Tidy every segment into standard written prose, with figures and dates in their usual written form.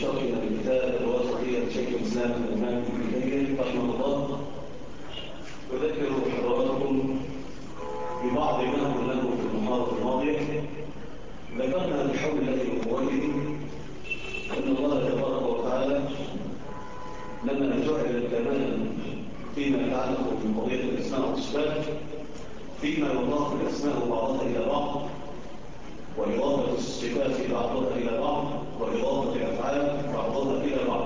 شرحنا الكتاب الواسطية لشيخ الإسلام الإمام ابن تيمية رحمه الله. أذكر حضراتكم ببعض ما قلناه في المحاضرة الماضية. ذكرنا بحول الله وقوته أن الله تبارك وتعالى لما جعل الكمال فيما يتعلق بقضية الأسماء والصفات، فيما يضاف الأسماء بعضها إلى بعض، وإضافة الصفات بعضها إلى بعض، وإضافة الأفعال بعضها إلى بعض،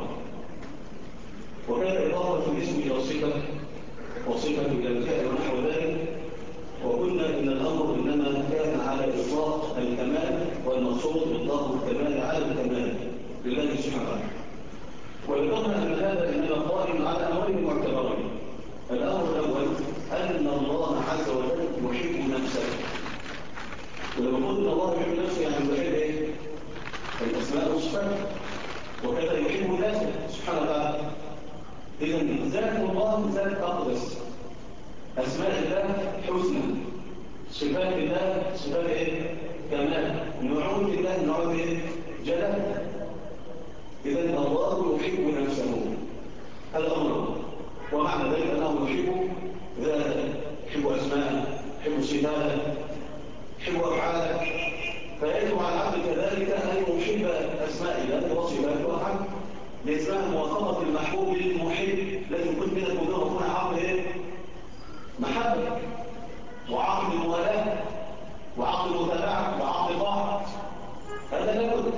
وكان إضافة الاسم إلى صفة وصفة إلى الفعل ونحو ذلك. وقلنا إن الأمر إنما كان على إطلاق الكمال، والمقصود إطلاق الكمال على الكمال لله سبحانه وتعالى. وذكرنا أن هذا إنما قائم على أمرين معتبرين. الأمر الأول أن الله عز وجل يحب نفسه، ولما قلنا الله يحب نفسه يعني يحب إيه؟ الأسماء والصفات، وكذا يحب ذاته سبحانه وتعالى. إذا ذات الله ذات أقدس، أسماء الله حسنى، صفات الله صفات إيه؟ كمال، نعوذ الله نعوذ إيه؟ جلال. إذا الله يحب نفسه، هذا أمر. ومعنى ذلك أنه يحب ذاته، يحب أسماءه، يحب صفاته، يحب أفعاله. فيجب على العبد كذلك أن يحب أسماء الله وصفاته وأفعاله، لإسماء موافقة المحبوب للمحب. لازم يكون بينك وبينه يكون عقد إيه؟ محبة، وعقد الموالاة، وعقد المتابعة، وعقد طاعة. هذا لابد.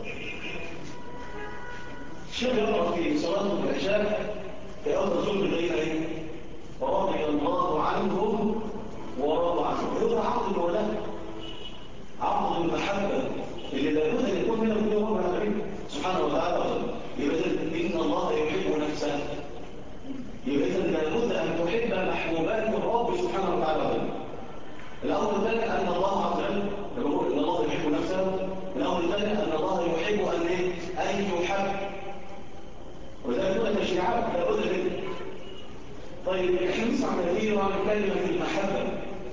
الشيخ يقرأ في صلاة العشاء في أول سورة الغيرة: ورضي الله عنهم ورضوا عنه. هذا عقد الموالاة، عقد المحبة اللي لابد أن يكون بينك وبين رب العالمين سبحانه وتعالى. يبقى إن الله يحب نفسه، يبقى لابد أن تحب محبوبات الرب سبحانه وتعالى. الأمر الثاني أن الله عز وجل، لما نقول إن الله يحب نفسه، الأمر الثاني أن الله يحب أن يحب، وذلك كل تشريعات لابد منه. طيب احنا نسمع كثيرا عن كلمة المحبة.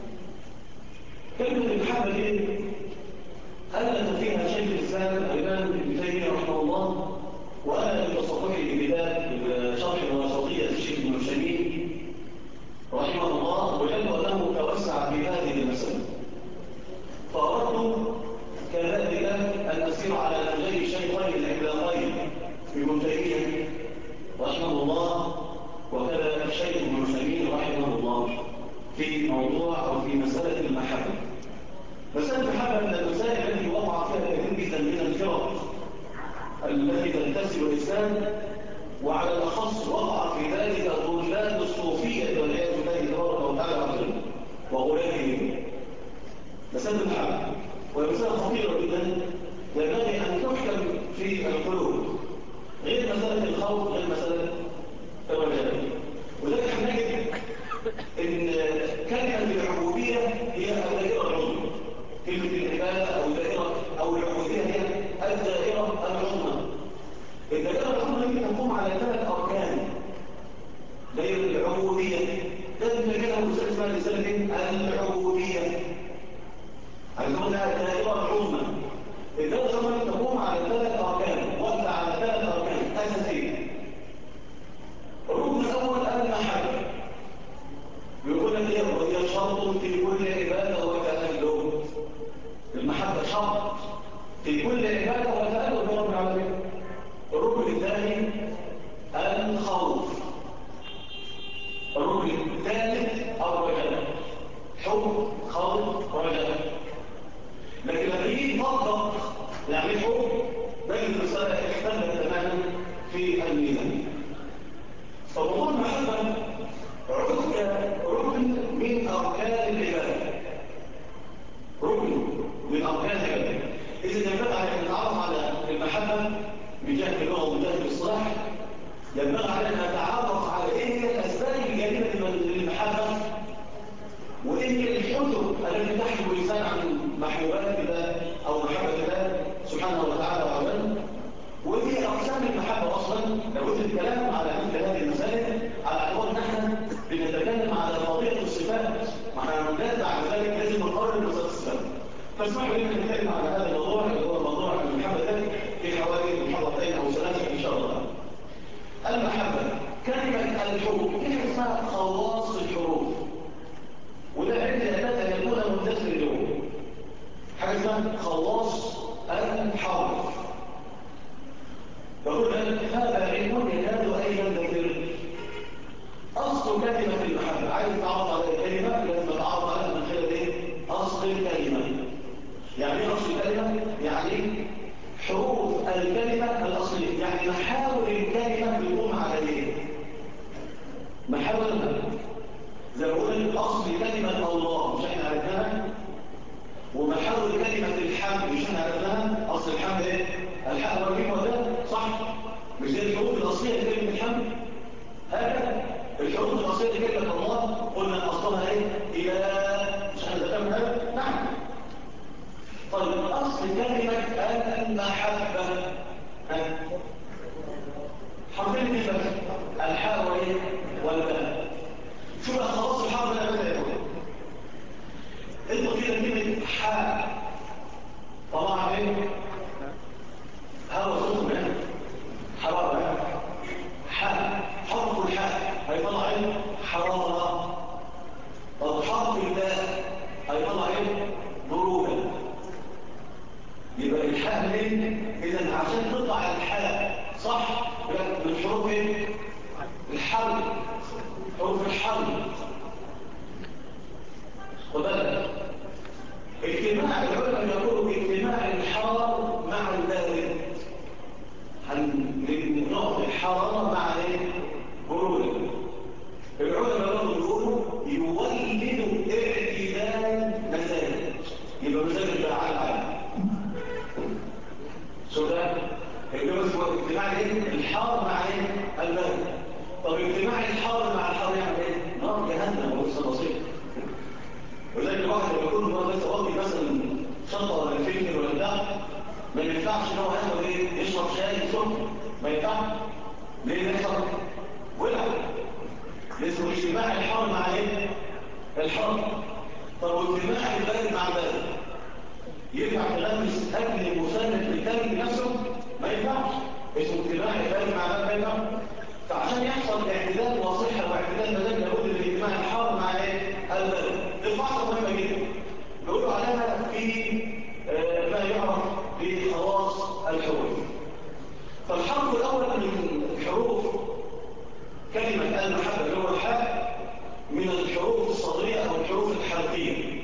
كلمة المحبة دي ألف فيها شيخ الإسلام الإمام ابن تيمية رحمه الله، وأنا بتصفحه بكتاب شرح الواسطية للشيخ ابن تيمية رحمه الله، ويبدو أنه توسع في هذه المسألة. فأردت كذلك أن أسير على نهجي الشيخين العملاقين ابن تيمية رحمه الله، وكذا الشيخ ابن تيمية رحمه الله، في موضوع أو في مسألة المحبة. مسألة المحبة من المسائل التي وقع فيها كثير جدا من الفرق التي تنتسب الإسلام، وعلى الأخص وقع في ذلك ضلال الصوفية والعياذ بالله تبارك وتعالى وغلاتهم. مسألة المحبة وهي مسألة خطيرة جدا، ينبغي أن تحكم في القلوب، غير مسألة الخوف، غير مسألة الرجاء. وذلك نجد إن كلمة العبودية هي الدائرة العظمى. كلمة العبادة أو الدائرة أو العبودية هي الدائرة العظمى. الدائرة العظمى هي تقوم على 3 أركان. دائرة العبودية لازم نجدها مسألة اسمها رسالة العبودية. عندنا الدائرة العظمى. الدائرة العظمى تقوم على 3 أركان، وقت على 3 أركان أساسية. الركن الأول المحبة، يقول لك هي شرط في كل عبادة وتألق. المحبة شرط في كل عبادة وتألق برب العالمين. الركن الثاني الخوف. الركن الثالث الرجاء، حب خوف رجاء. لكن لما يجي يطبق يعني حب، بين المسألة اختلفت تماما في الميزان. فموضوع المحبة ركن من أركان العبادة، ركن من أركان العبادة. إذا ينبغي أن نتعرف على المحبة من جهة اللغة ومن جهة الاصطلاح، ينبغي علينا نتعرف على إيه هي الأسباب الجانبة للمحبة، وإيه هي الحجب التي تحجب الإنسان عن محبوبات الله أو محبة الله سبحانه وتعالى وعلا، وإيه هي أقسام المحبة أصلا. لو قلت الكلام على مثل هذه المسائل على اعتبار ان احنا بنتكلم على قضية الصفات، معناها بعد ذلك لازم نقرر مسألة الصفات. فاسمحوا لي ان نتكلم على هذا الموضوع اللي هو موضوع المحبة في حوالي محاضرتين أو 3 مش زي الحروف الأصلية لكلمة الحمد. هكذا الحروف الأصلية لكلمة الله قلنا أصلها إيه؟ إله. مش احنا ذكرنا؟ نعم. طيب أصل كلمة المحبة حرفين دي بس، الحاء وإيه؟ والباء. شو بقى خلاص الحرف اللي بدأ يقول انتوا كده كلمة حاء طبعا ايه؟ هوا صوت منها حرارة. حاء حرف الحاء هيطلع ايه؟ حرارة. طب حرف الباء هيطلع ايه؟ برودة. يبقى الحاء منين؟ اذا عشان تطلع الحاء صح بالحروف ايه؟ الحرف، حروف الحرف. وبالك اجتماع العلماء يقولوا اجتماع الحار مع البارد، نقطة الحرارة مع برودة. العلماء يقولوا يولد اعتدال مزاج، يبقى مزاج بقى على شو ده؟ بس هو اجتماع الحار مع البارد. طب اجتماع الحار مع الحار يعني ايه؟ نار جهنم ولسه بسيط. ولذلك الواحد لما يكون هو بس واطي مثلا شطه ولا فلفل ولا بتاع، ما ينفعش ان هو ياخد ايه؟ يشرب شاي سخن، ما ينفعش. ليه يحصل؟ ولع. اسمه اجتماع الحار مع ايه؟ الحار. طب واجتماع البارد مع البارد ينفع تلمس اكل مساند بالتالي بنفسه؟ ما ينفعش. اسمه اجتماع البارد مع البارد ما ينفعش. فعشان يحصل اعتدال وصحه واعتدال مزاج لابد من اجتماع الحار مع ايه؟ البارد. القاعده مهمه جدا بيقولوا عليها في ما يعرف بخواص الحروف. فالحرف الاول من حروف كلمه المحبه اللي هو الحاء من الحروف الصغيره او الحروف الحرفيه،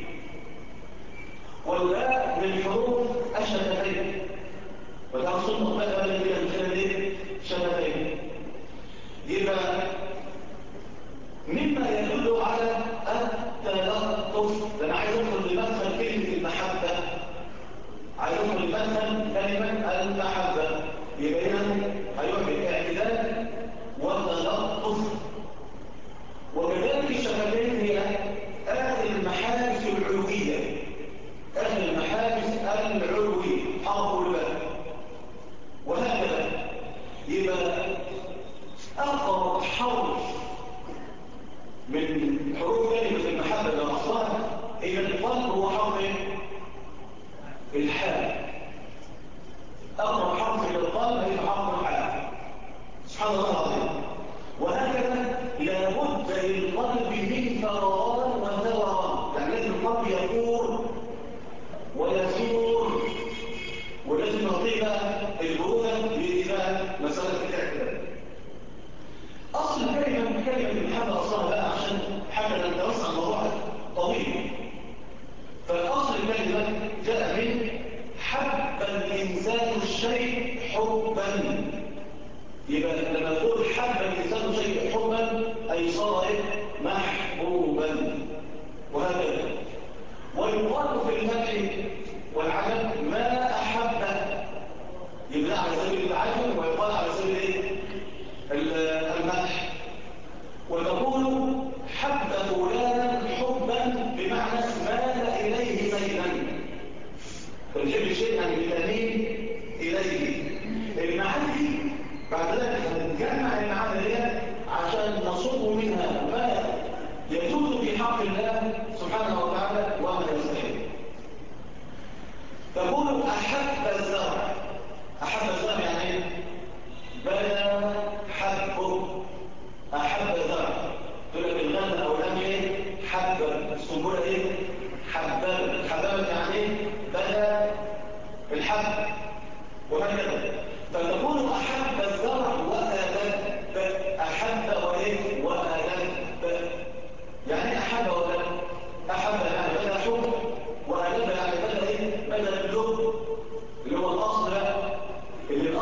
والباء من حروف الشفتين. وده صنف بقى من الشفتين. يبقى مما يدل على التلطف. ده انا عايز ادخل لمدخل كلمه المحبه، عايز ادخل لمدخل كلمه المحبه. يبقى هنا هيبقى بالاعتدال والتلطف. وكذلك الشفتين هي اخر المحابس العلويه، اخر المحابس العلويه حرف الباء. وهكذا يبقى اقرب حرف من حروف كلمة المحبة اللي أصلها هي القلب هو حرف الحاء. أقرب حرف إلى القلب هي حرف الحاء. سبحان الله العظيم. وهكذا لابد للقلب من فراغ وثوران، يعني لازم القلب يثور ويثور، ولازم نعطيه بقى البرودة لإيمان مسألة الاعتدال. أصل كلمة المحبة أصلها بقى عشان حتى نتوسع الموضوع طويل. فالأصل الكلمة جاء من حب الإنسان الشيء حبا. يبقى لما تقول حب الإنسان الشيء حبا أي صار محبوبا. وهكذا ويقال في المدح والعجب ما أحبه، يبقى على سبيل العجب ويقال على سبيل المدح. وتقول حب فلانا حبا بمعنى مال إليه ميلا، فنحب شيئا بتميل إليه. المعاني دي بعد ذلك هنجمع المعاني دي عشان نصب منها ما يجوز في حق الله سبحانه وتعالى وما يستحق. تقول أحب الزرع. أحب الزرع يعني ايه؟ بدا حبه. أحب الزرع تقول لك الغنى أو الأمر حب السنبلة ايه؟ حبابة. حبابة يعني ايه؟ بدا الحب. وهكذا فتكون أحب الزرع وأدب. أحب وإيه؟ وأدب. يعني أحب وأدب. أحب يعني بدا حب، وأدب يعني بدا إيه؟ بدا اللب اللي هو الأصل بقى، اللي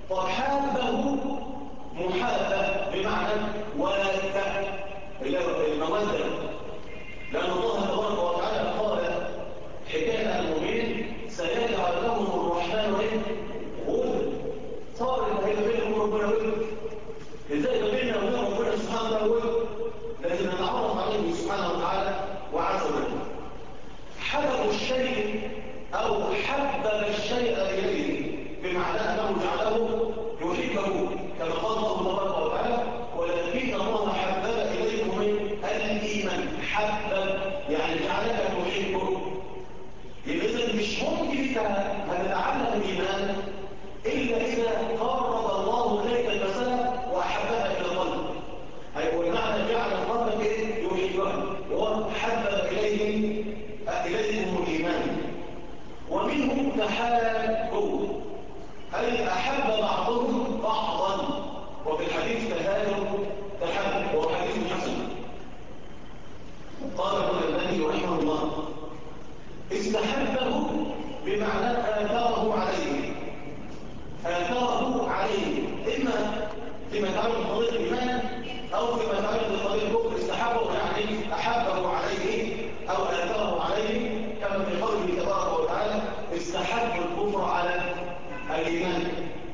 طب حابه محابة بمعنى وادة المودة، لأن الله تبارك وتعالى قال حكاية المؤمنين سيجعل لهم الرحمن غدا. صار إن هيبقى بينهم ربنا ود، إزاي بيننا وبين ربنا سبحانه وتعالى ود؟ لازم نتعرف عليه سبحانه وتعالى وعز وجل. حبب الشيء أو حبب الشيء إليه بمعنى أنه جعله يحبه كما قال الله تبارك وتعالى ولكن الله حبب إليكم الإيمان. حبب يعني جعلك تحبه. إذا مش ممكن هتتعلم الإيمان إلا إذا قرب الله إليك المسألة وأحبها إلى قلبك. أيوة المعنى جعل قلبك يحبها وحبب إليكم الإيمان. ومنهم تحابوا أي أحب بعضهم بعضا، وفي الحديث تحاب وهو حديث حسن. قال ابن الألباني رحمه الله استحبه بمعنى آثره عليه. آثره عليه إما فيما يتعلق بقضية الإيمان أو فيما يتعلق بقضية الكفر. استحبه يعني أحبه عليه أو آثره عليه، كما في قوله تبارك وتعالى استحب الكفر على الإيمان.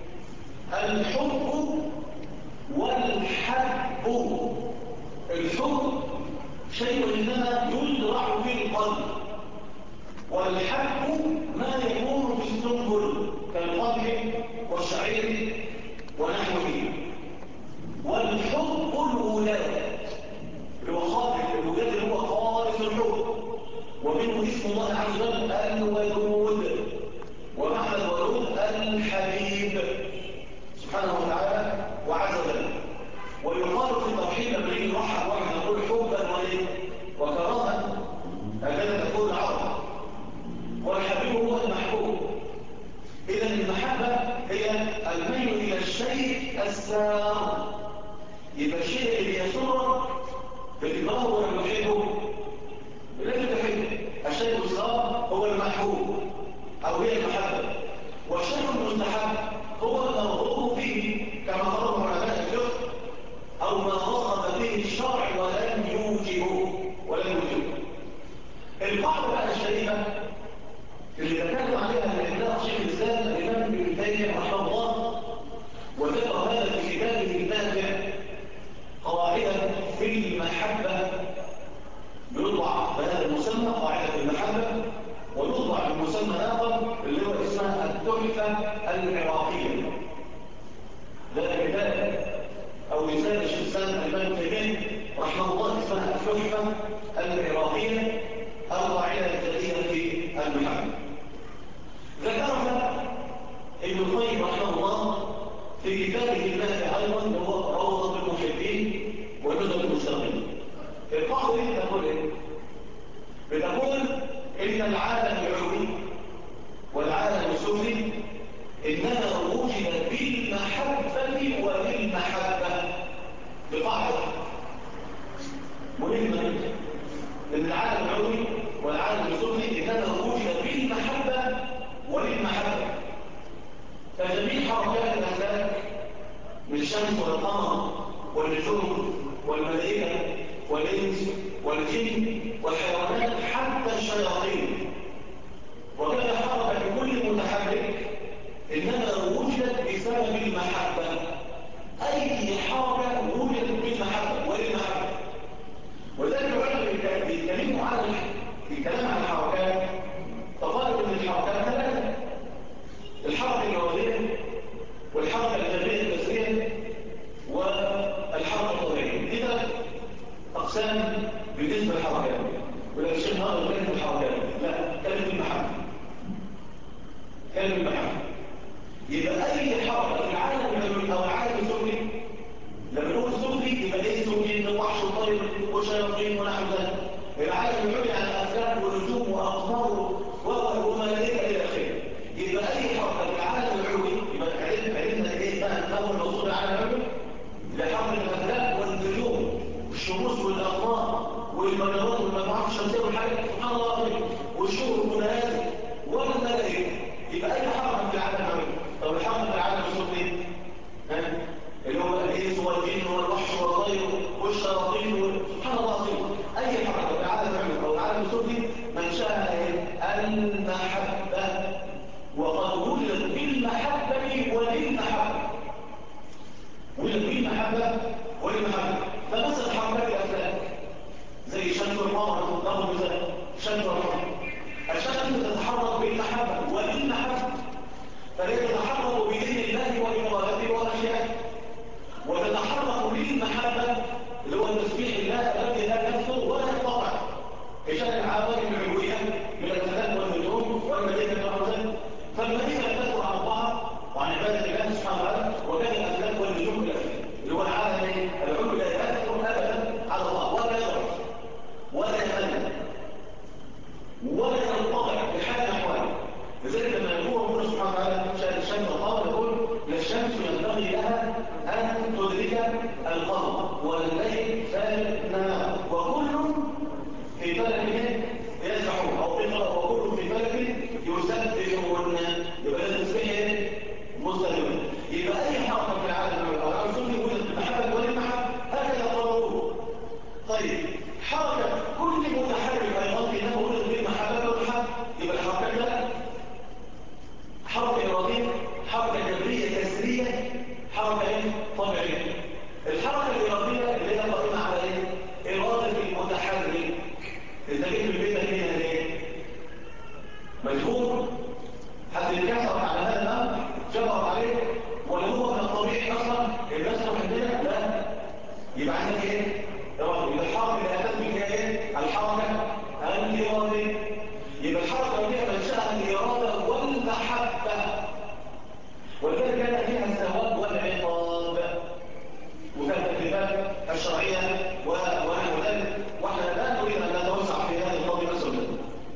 الحب والحب، الحب شيء إنما يزرع في القلب، والحب ما يكون في السنبل كالقمح والشعير ونحوه. والحب الولاد الولاد اللي هو خالص الحب، ومنه اسم الله عز وجل الودود، ومعنى الودود الحبيب سبحانه وتعالى وعز وجل. ويقال في التوحيد لما يجي يرحب واحد يقول حبا وكرامه هكذا تقول العرب، والحبيب هو المحبوب. اذا المحبه هي الميل الى الشيء السار، يبقى الشيء اللي يسرك بالإضافة ولا يحبه لازم تحبه. الشيء السار هو المحبوب أو هي المحبة، والشيء المستحب هو المرغوب فيه كما قرر علماء الفقه أو ما رغب به الشرع ولم يوجبه. القاعدة بقى الشريفة اللي تكلم عليها الإمام شيخ الإسلام الإمام ابن تيمية رحمه الله، وذكر هذا في كتابه النافع قاعدة في المحبة يوضع بهذا المسمى قاعدة المحبة، ويوضع بمسمى آخر اللي هو اسمها التحفة العراقية. ده كتاب أو رسالة شيخ الإسلام الإمام ابن تيمية رحمه الله اسمها التحفة العراقية القاعدة الجديدة في المحبة. ذكرها ابن القيم رحمه الله في كتابه النافع أيضا وهو روضة المحبين ونزل المستقيم. القاعدة دي بتقول ايه؟ بتقول ان العالم العلوي والعالم السفلي انما وجد بالمحبة وبالمحبة. بقاعدة مهمة ان العالم العلوي والعالم السفلي انما وجد بالمحبة وللمحبة. فجميع حركات الأفلاك من الشمس والقمر والنجوم والملائكة والإنس والجن والحيوانات حتى الشياطين وكذا حركة كل متحرك إنما وجدت بسبب المحبة. أي حركة وجدت بالمحبة وللمحبة. وذلك العلماء بيتكلموا عن الكلام عن الحركات فقالوا إن الحركات ثلاثة: الحركة الجوهرية والحركة الجبرية الجسرية والحركة الطبيعية. دي ثلاث أقسام بالنسبة للحركات. ولا شيء نقدر كلمة الحركات، لا، كلمة المحبة. كلمة المحبة. يبقى أي حركة في العالم والمحبة. فمثلا حركات الأفلاك زي شمس القمر له مثال شمس القمر، الشمس تتحرك بالمحبة وبالمحبة، فهي تتحرك بإذن الله وبإرادته وأشياءه، وتتحرك بالمحبة اللي هو تسبيح الله الذي لا يكثر ولا ينقطع عشان العوالم العلوية من الأفلاك والنجوم والملائكة والأرض. فالملائكة تكثر عن بعض وعن عبادة الله سبحانه وتعالى، وكان الأفلاك والنجوم بالأفلاك اللي هو العالم العلو لا يكثر أبدا على الله ولا يضعف ولا يمل ولا ينقطع بحال الأحوال. لذلك لما يقول ربنا سبحانه وتعالى شأن الشمس والقمر يقول لا الشمس ينبغي لها أن تدرك القمر ولا الليل سابق النهار وكل في فلك يسبحون أو اقرأ وكل في فلك يسبحون. يبقى لازم تسبيح مستمر. يبقى أي حركة في العالم الرسول يقول المحبة والمحبة هكذا قالوا. طيب حركة كل متحرك أيضا في أنه يقول المحبة والمحبة، يبقى الحركة لا حركة إرادية، حركة جبرية كسرية، حركة طبيعية. الحركة الإرادية اللي هي قائمة على إرادة المتحرك. إذا جيت بالبيت هنا ليه؟ مجهول حد يتكسر على هذا الأمر جبر عليه ولا هو من الطبيعي أصلا الناس محددة؟ لا. يبقى عندك إيه؟ إرادة. يبقى الحركة اللي أتت بها إيه؟ الحركة الإرادية. يبقى الحركة الإرادية منشأها الإرادة والمحبة، ولذلك كان فيها الثواب والعقاب وكانت التكليفات الشرعية ونحو ذلك، واحنا لا نريد أن نتوسع في هذه القضية مسؤولية.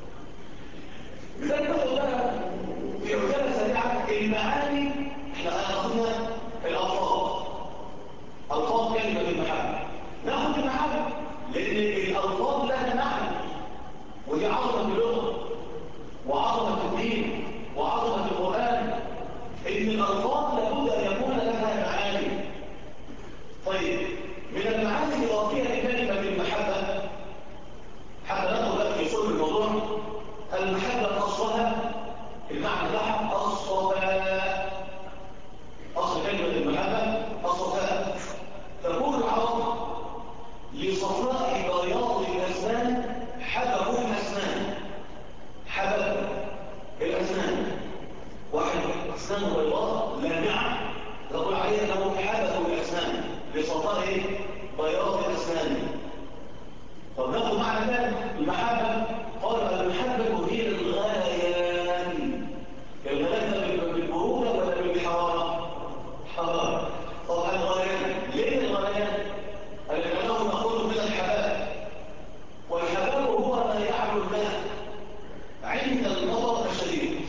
لذلك ناخذ بقى في عجالة سريعة المعاني. احنا أخذنا الألفاظ، ألفاظ كلمة المحبة، ناخذ المحبة لأن الألفاظ لها معنى، ودي عظمة اللغة وعظمة الدين وعظمة القرآن، إن الألفاظ لابد أن يكون لها معاني. طيب من المعاني الإضافية لكلمة المحبة حتى ندخل بقى في صلب الموضوع. المحبة أصلها المعنى بتاعها الصفاء. أصل كلمة المحبة الصفاء، تكون العرب لصفاء بياض الأسنان حببوا الأسنان. حببوا الأسنان، واحد أسنانه بيضاء لامعة نقول عليه أنه حببوا الأسنان لصفاء بياض الأسنان. طب ناخذ معنى ثاني المحبة، قال المحبة هي الغليان. الغليان بالبرودة ولا بالحرارة؟ حرارة. طب الغليان ليه الغليان؟ لأنه نأخذه من الحباب، والحباب هو ما يعلو الماء عند المطر الشديد،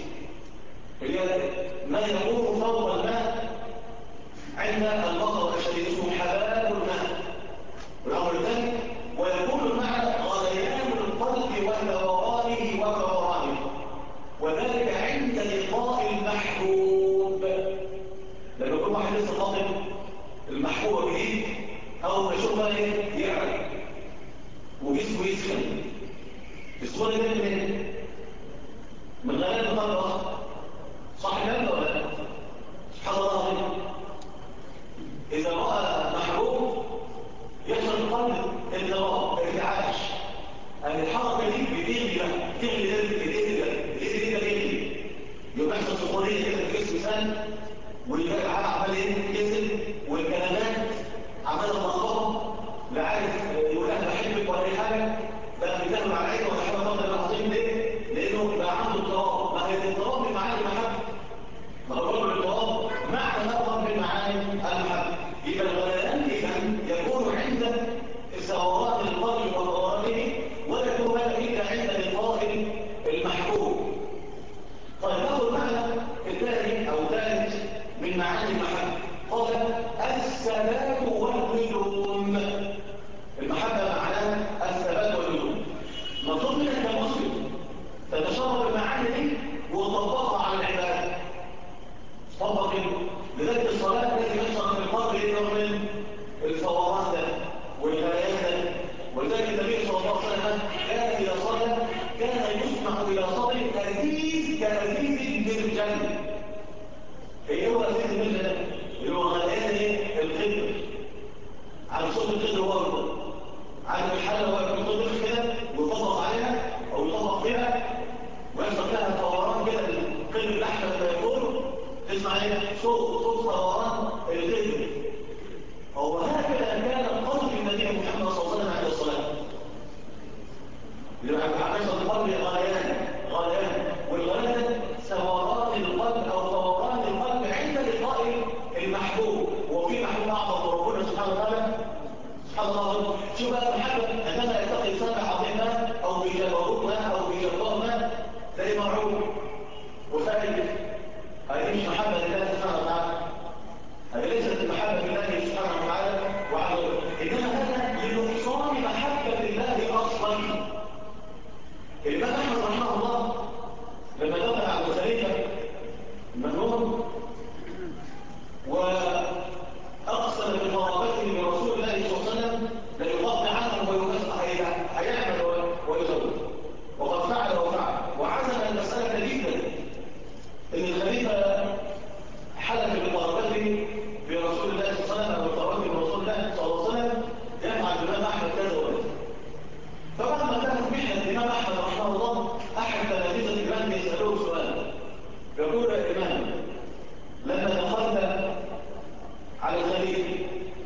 ما يكون فوق الماء عند المطر الشديد اسمه حباب الماء. والأمر الثاني ويكون المعنى غليان القلب وثورانه وكورانه، وذلك عند لقاء المحبوب. لما يكون واحد لسه خاطب المحبوبة جديد أو ما يشوفها يعرف وجسمه يسخن، الصورة دي من غليان القلب. صح الكلام ده ولا لا؟ سبحان الله العظيم. إذا رأى محبوب يحصل القلب انضباط ارتعاش، يعني الحركة دي بتغلي بقى، تغلي الإيد ده يغلي، يبقى يحصل سخونية كده في الجسم سهل، والباقي العالم عمال ينزل، والكلمات عمالة تنخبط، لا عارف يقول أنا بحبك ولا أي حاجة، بقى بيتكلم على عينه ولا حاجة تقدر العظيم ليه؟ لأنه بقى عنده اضطراب. ما هي الاضطراب من معاني المحبة، ما هو الرجل الاضطراب معنى نظر من معاني المحبة. يبقى الغليان إذا يكون عند ثورات القلب وثوراته، ولا يكون إلا عند لقاء المحبوب. طيب ناخذ معنى الثاني أو ثالث من معاني المحبة، قال الثبات واللزوم. المحبة معناها الثبات واللزوم. مطلوب منك كمسلم تتشرف المعاني دي وتطبقها على العبادة. طبق لذلك الصلاة التي يحصل في القلب من الفوران ده والغليان ده. ولذلك النبي صلى الله عليه وسلم كان إذا صلى كان يسمع إلى صدره أزيز كأزيز المرجل. إيه هو أزيز المرجل؟ اللي هو غليان القدر. على وأقسم بقرابته برسول الله صلى الله عليه وسلم ليقطع عنه ويمسح هيعمل ويزوج، وقد فعل وفعل، وعزم المسألة جدا إن الخليفة حلف بقرابته برسول الله صلى الله عليه وسلم أو بقرابته برسول الله صلى الله عليه وسلم يفعل الإمام أحمد كذا وكذا. فلما كانت محنة الإمام أحمد رحمه الله أحد تلاميذ الإمام يسأله سؤال، يقول يا إمام لما دخلت على الخليفة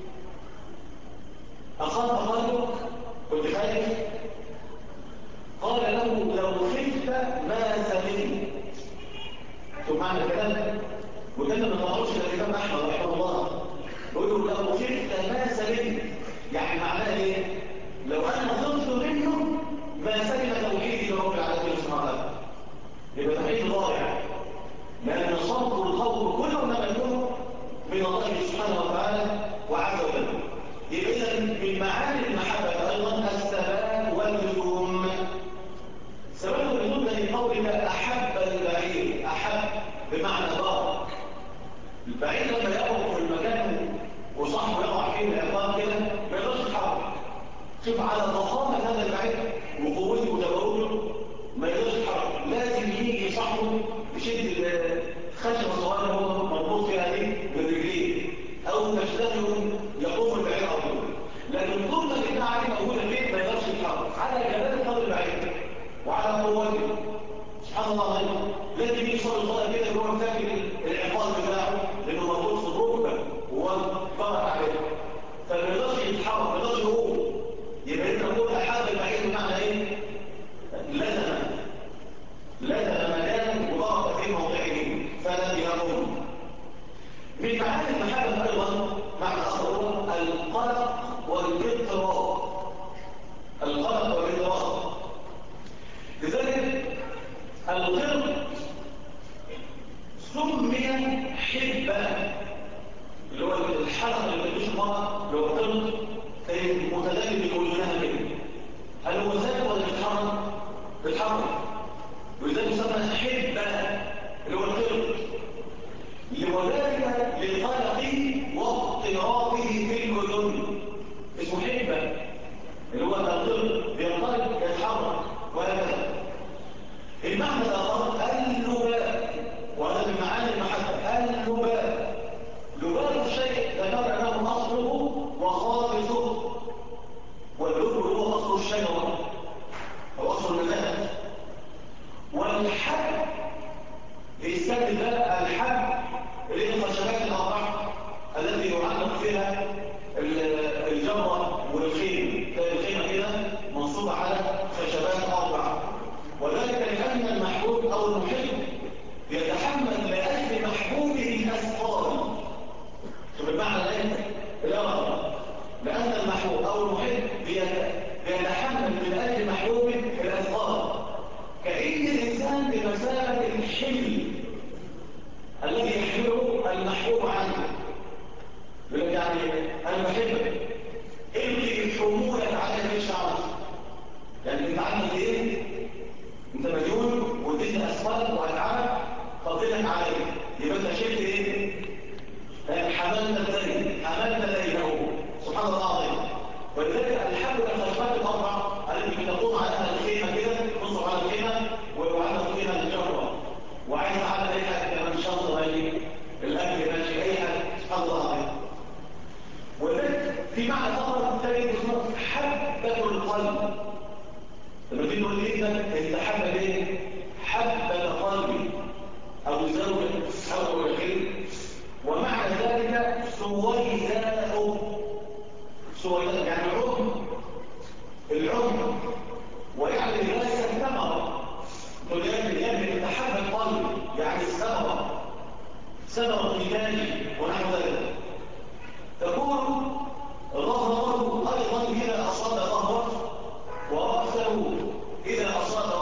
أخاف قلبك؟ كنت خايف؟ قال له لو خفت ما سلمت. شوف معنى الكلام، وكان ما تعرفش الإمام أحمد رحمه الله يقول له لو خفت ما سلمت، يعني معناه إيه؟ لو أنا خفت منه ما سلم توحيدي لرب العالمين سبحانه وتعالى. يبقى توحيد ضائع، لأن صرف الخوف كله ما يكون من الله سبحانه وتعالى وعز وجل. يبقى إذا من معاني المحبة أيضا الثبات واللزوم. ثبات اللزوم ده من قولك أحب البعير، أحب بمعنى بارك. البعير لما يقف في المكان وصاحبه يقع فيه العقاب كده ما يقدرش يتحرك. شوف على ضخامة هذا البعير وقوته وتبرده ما يقدرش يتحرك، لازم يجي صاحبه يشد الخشبة الصغيرة اللي هو مربوط فيها دي بالرجلين أو تشتغل يقوم البعير على طول. لكن طول ما الإبداع دي موجودة فيه ما يقدرش يتحرك على جمال هذا البعير وعلى قوته. سبحان الله عليه لازم يجي صار الصلاة كده اللي هو مساكن العقاب بتاعه لأنه مربوط في الركبة وهو فرق عليه فما يقدرش يتحرك ما يقدرش يقوم. يبقى انت تقول احب البعيد بمعنى ايه؟ لزم مكان وضغط في موضعه فلم يقوم. من معاني المحبه ايضا معنى اخر القلق والاضطراب. القلق والاضطراب. لذلك القلق سمي حبا، اللي هو الحلقه اللي بتجيش المرأة اللي هو القلق متدلل بوجودها كده. هل هو ثابت ولا بيتحرك؟ بيتحرك. ولذلك يسمى حبه اللي هو القلق، وذلك لقلقه واضطرابه في الاذن اسمه حبه اللي هو القلق بينطلق يتحرك وهكذا. المعنى الاخر اللباء، وهذا من معاني المحبه. اللباء لباء الشيء ذكر انه اصله وخالصه، واللب هو اصل الشجره او اصل النبات. والحب بيستخدم بقى الحب اللي هي الخشبات الاربعه التي يعلق فيها الجمره والخيم. تلاقي الخيمه كده منصوبه على خشبات اربعه، وذلك لان المحبوب او المحب يتحمل لاجل محبوبه الاثقال. شوف المعنى الاخر، لان المحبوب او المحب بيتحمل من اجل محبوبه الاثقال، كأن الانسان بمثابه الحمل الذي يحمله المحبوب عنه. يقول لك يعني انا بحبك القي حمولك على الشعر، يعني انت عندك ايه؟ انت مليون واديتني اسفل وهتعبك فضلك عليك، يبقى انت شلت ايه؟ حملت ليله. سبحان الله العظيم. ولذلك الحمل الخشبات الاربع التي تقوم على الخيمه كده تنصب على الخيمه ويعلق فيها الجره، وعايز تعمل اي حاجه كمان شنطه ماشي الاكل ماشي اي حاجه. سبحان الله العظيم. ولذلك في معنى اخر تاني اسمه حبه القلب. لما تيجي تقول لي انت حبه ايه؟ حبه قلبي او زوجه او الخير. ومعنى ذلك سويداء يعني العمر ويعني ذلك الثمرة. تقول يبني تحب القلب يعني ثمرة نتاج ونحو ذلك. تكون ظهره أيضا إذا أصاب ظهره ورأسه إذا أصاب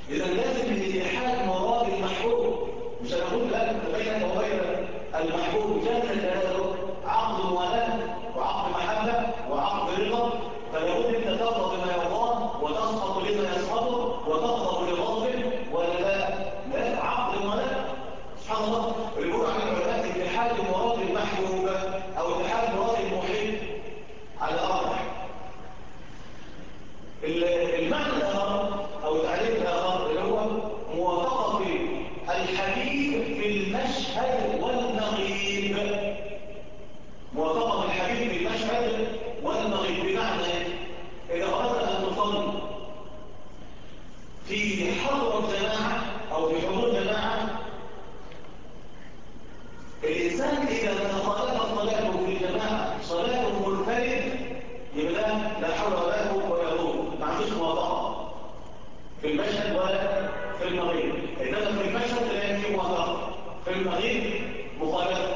إذا لازم الاتحاد مراد المحبوب، مش هنقول لا بينك وبين المحبوب جل جلاله عقد موالاة وعقد محبة وعقد رضا، فلابد أن ترضى بما يرضاه وتسقط لما يسقطه وتغضب لغضبه، ولا لا عقد موالاة. سبحان الله، يقول عن العلماء اتحاد مراد المحبوب أو اتحاد مراد المحب على الأرجح. المعنى الآخر أو تعريف الآخر اللي هو موافقة الحبيب في المشهد والمغيب. موافقة الحبيب في المشهد والمغيب بمعنى إذا أردت أن تصلي في حضرة جماعة أو في حضور جماعة، الإنسان إذا تخالف صلاته في الجماعة صلاته منفرد يبقى لا حول ولا قوة ولا قوة، ما عندوش موافقة في المشهد ولا في المغيب. إنما في المشهد لا يمكن موافقة، في المغيب مخالفة.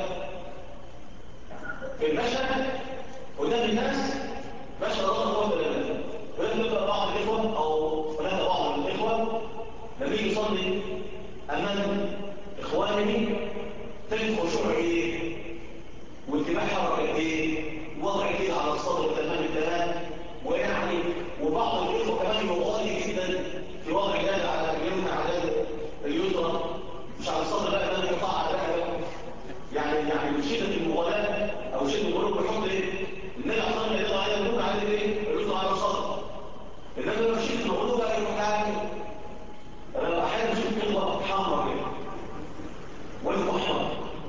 في المشهد قدام الناس مشهد الله قوة ولا لا، ويبقى بعض الإخوة أو هناك بعض الإخوة لما يجي يصلي أمام إخوانه تجد خشوع إيه واتباع حركة إيه وضع كده على الصدر تمام التمام، ويعني وبعض الإخوة كمان يغالي جدا في وضع اليد على اليمنى على اليسرى، مش على الصدر بقى ده يقطع على يعني من شدة المغالاة أو شدة الغلو بيحط إيه؟ النبي عليه الصلاة والسلام على اليمنى على إيه؟ اليسرى على الصدر. إنما لما شدة الغلو بقى يروح عامل أنا أحيانا بشوف كلمة حمراء كده وجهه أحمر،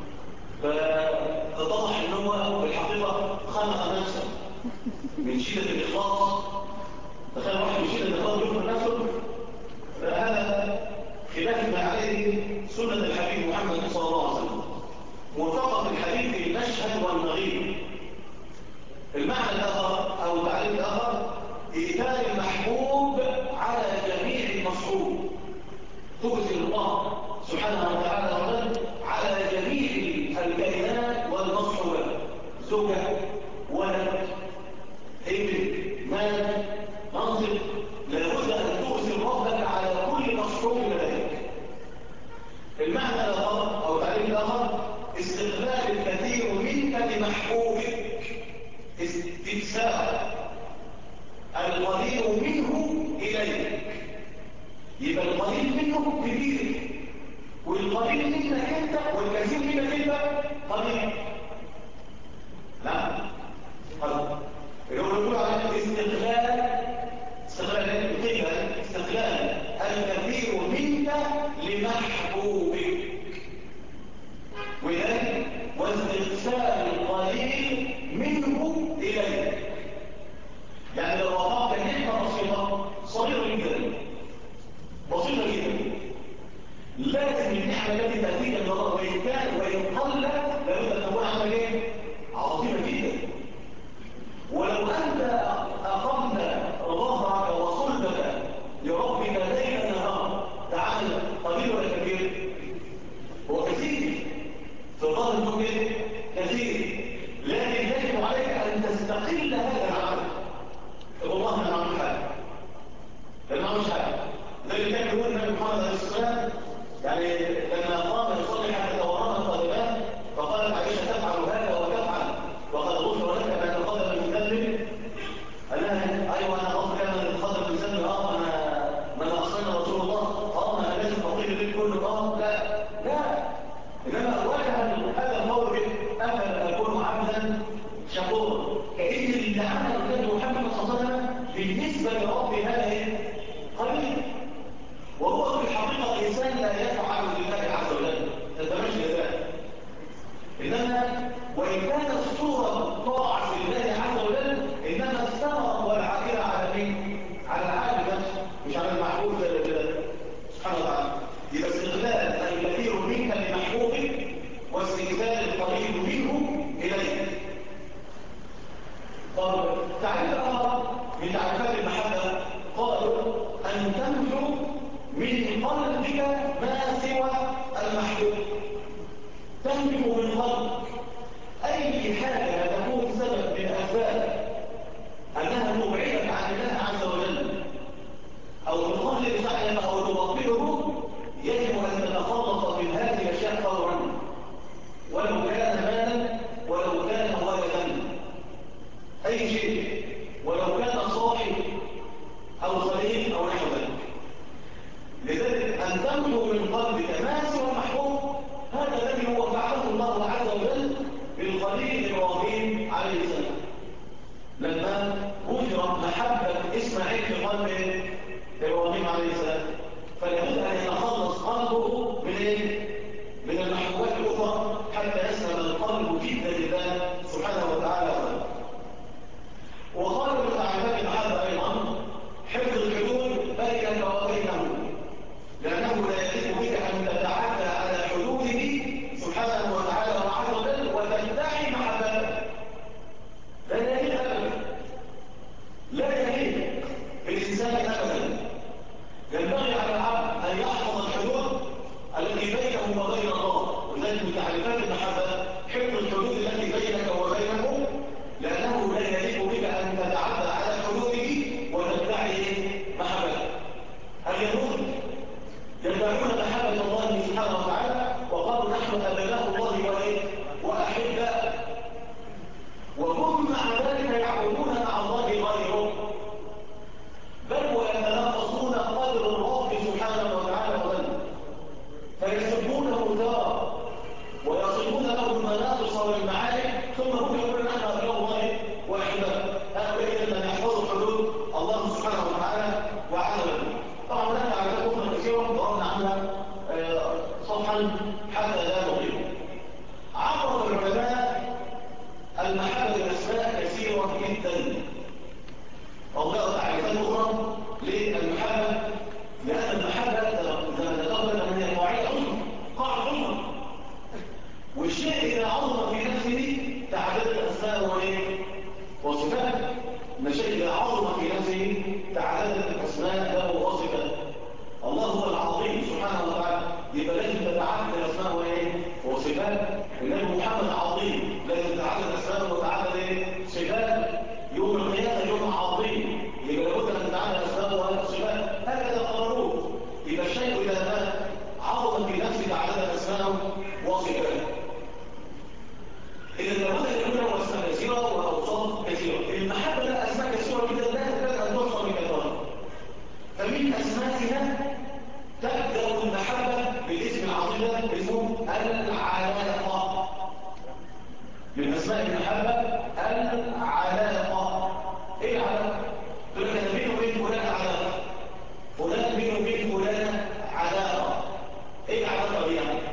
فاتضح إن هو بالحقيقة خلق نفسه من شدة الإخلاص. تخيل واحد من شدة الإخلاص يخلق نفسه، فهذا خلاف ما عليه سنة الحبيب محمد صلى الله عليه وسلم، موافقة الحبيب في المشهد والمغيب. المعنى الآخر أو تعريف الآخر إيثار المحبوب على جميع المصحوب، تؤثر الله سبحانه وتعالى على جميع الكائنات والمصحوبات، زوجة ولد ابن مال منصب، لابد أن تؤثر ربك على كل مصحوب لديك. المعنى الآخر أو تعريف الآخر استقبال الكثير منك لمحبوبك، استكثار القليل منه إليك، يبقى القليل منه كبير والقليل منك انت والكثير منك انت قليل. لا قليل اللي هو يقول على استقلال الكثير منك لمحبوبك، وذلك واستغفار القليل منه إليك. يعني لو وقعت نعمة بسيطة صغيرة جدا بسيطة جدا، لازم النعمة التي تأتيك من الله وإن كان وإن قل لابد أن تكون عمل إيه؟ عظيمة جدا. ولو أنت أقمت ظهرك وصلبك لربك ليلا نهارا، تعال قليل ولا كبير؟ هو كثير في الظاهر انه كثير، لكن يجب عليك أن تستقل هذا العمل. والله أنا ما أعمل حاجة، لأنه ما أعمل حاجة. زي اللي كان يقول النبي محمد عليه الصلاة يعني لما قام يصلي حتى تورمها القدمان فقالت عائشة تفعل هذا وتفعل وقد غفر لك بأن القدم المذنب. قال لها أيوة أنا غفر كان القدم المذنب ما أنا أصلنا رسول الله أنا لازم أطيل الليل كله لا إنما وجه هذا الموضوع أفلا أكون عبدا شكورا، كأن اللي عمل النبي محمد صلى الله عليه وسلم بالنسبة لرب هذا قليل، وهو في الحقيقة الإنسان لا يفعل لله عز وجل، أن تمحو من قلبك ما سوى المحبوب. هذا الذي هو فعله الله عز وجل بالخليل إبراهيم عليه السلام لما وجرت محبة إسماعيل في قلب إبراهيم عليه السلام، فلابد أن يتخلص قلبه من إيه؟ من المحبوبات الأخرى حتى يسلم القلب جدا لله سبحانه وتعالى. وقال من تعريفات المحبة أيضا حفظ الحدود بينك وبينه، لأنه لا يجب بك أن تتعدى على حدوده سبحانه وتعالى وعز وجل وتدعي محبته. لا يليق أبدا، لا يليق بالإنسان أبدا. ينبغي على العبد أن يحفظ الحدود التي بينه وبين الله، وذلك من تعريفات المحبة حفظ الحدود التي بينك وبينه، لأنه لا يليق بك أن تتعدى على حدوده وتدعي محبته. اليهود يدعون محبة الله سبحانه وتعالى وقالوا نحن أبناء الله وأحباؤه، وهم مع ذلك يعبدون مع الله غيره، بل ويتناقصون قدر الرب سبحانه وتعالى وذنبه، فيسبونه تارة ويصلون له المناقص والمعارك، ثم هم يقولون نحن أبناء الله وأحباؤه. هؤلاء الذين يحفظوا حدود الله سبحانه وتعالى وعز وجل. طبعا هناك تعريفات أخرى كثيرة ضربنا عنها صفحا حتى لا نطيل. عرف العلماء المحبة الأسماء كثيرة جدا، أوضعوا تعريفات أخرى للمحبة، لأن المحبة زي ما ذكرنا أن هي قاعدة عظمى، والشيء إذا عظم في نفسه تعددت أسماء وصفات. إن الشيء إذا عظم في نفسه تعددت الأسماء له وصفات. الله هو العظيم سبحانه وتعالى، يبقى لازم تتعدد الأسماء وصفات. النبي محمد عظيم، لازم تتعدد الأسماء وتتعدد صفات. يوم القيامة يوم عظيم، يبقى لابد أن تتعدد الأسماء وصفات. هكذا قرروه. يبقى الشيء إذا عظم في نفسه تعدد الأسماء وصفات. إذا لابد أن يكون له أسماء كثيرة وأوصاف كثيرة. المحبة لها أسماء كثيرة جدا لا تكاد أن تحصى بكثرة. فمن أسمائها تبدأ المحبة بالاسم العظيم ده اسمه العلاقة. من أسماء المحبة العلاقة. إيه العلاقة؟ تقول لك أنا بيني وبين فلان علاقة، فلان بيني وبين فلان علاقة. إيه العلاقة دي يعني؟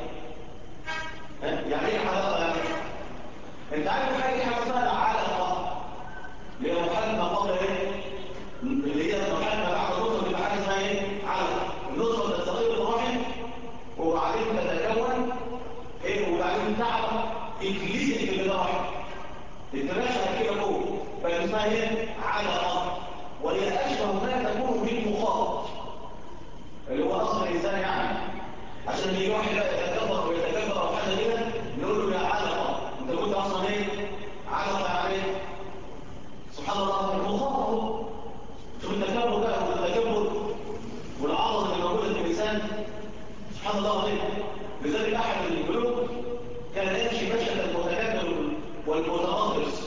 يعني إيه العلاقة يعني؟ أنت عارف حاجة اسمها العلاقة اللي هي محل ما قبل إيه؟ اللي هي محل ما بعد النصر بيبقى حاجة اسمها إيه؟ علاقة. النصر تستقيم الرحم وبعدين تتكون إيه؟ وبعدين تعرف إنجليزي في الرحم تتماشى كده فوق، فاسمها إيه؟ علاقة. وهي أشبه ما تكون بالمخاط اللي هو أصل الإنسان يعني. عشان يجي واحد يتكبر ويتكبر أو حاجة كده نقول له يا علقة، أنت قلت أصلا إيه؟ علقة عليه. سبحان الله المخاطب. شوف التكبر بقى والتكبر والعظمة اللي موجودة في الإنسان. سبحان الله عليه. لذلك أحد الملوك كان يمشي مشية المتكبر والمتغطرس،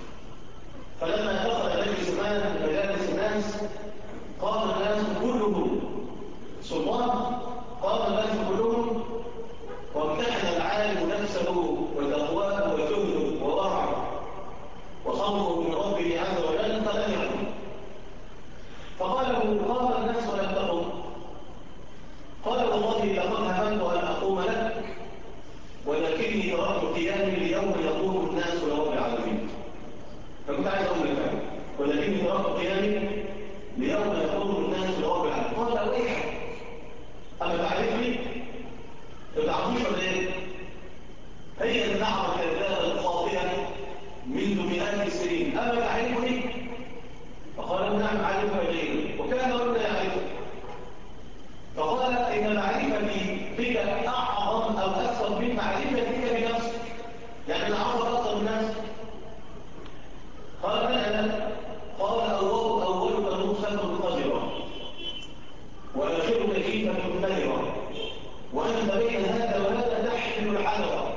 فلما دخل مجالس الناس قام الناس كلهم سلطان، قام الناس كلهم وامتحن العالم نفسه وتقواه وجهده وورعه وخوفه من ربه عز وجل فلم يقم. فقال له قام الناس ولم تقم. قال والله لقد هممت ان اقوم لك ولكني تركت قيامي ليوم يقوم الناس لرب العالمين. فكنت عايز اقول لك ولكني تركت قيامي ليوم يقوم الناس لرب العالمين. قال ويحك اما تعرفني؟ ما تعرفوش ولا ايه؟ هي الدعوه الكذابه الخاطئه منذ مئات السنين. اما تعرفني؟ فقال نعم اعرفك غيري، وكان ربنا يعرفك. فقال ان معرفتي بك اعظم او اكثر من معرفتي بك بنفسك، يعني انا اعرف اكثر من نفسك. قال من انا؟ قال اولك نطفه قذره واخرك كيفه مدره وانت بين هذا وهذا تحمل الحذر.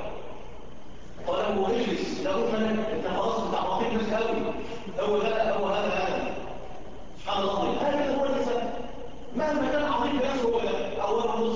قال له اجلس لا أفنك، انت خلاص انت عطيت نفسك قوي، هو هذا سبحان الله. هذا هو الانسان مهما كان عظيم بنفسه هو ده. اول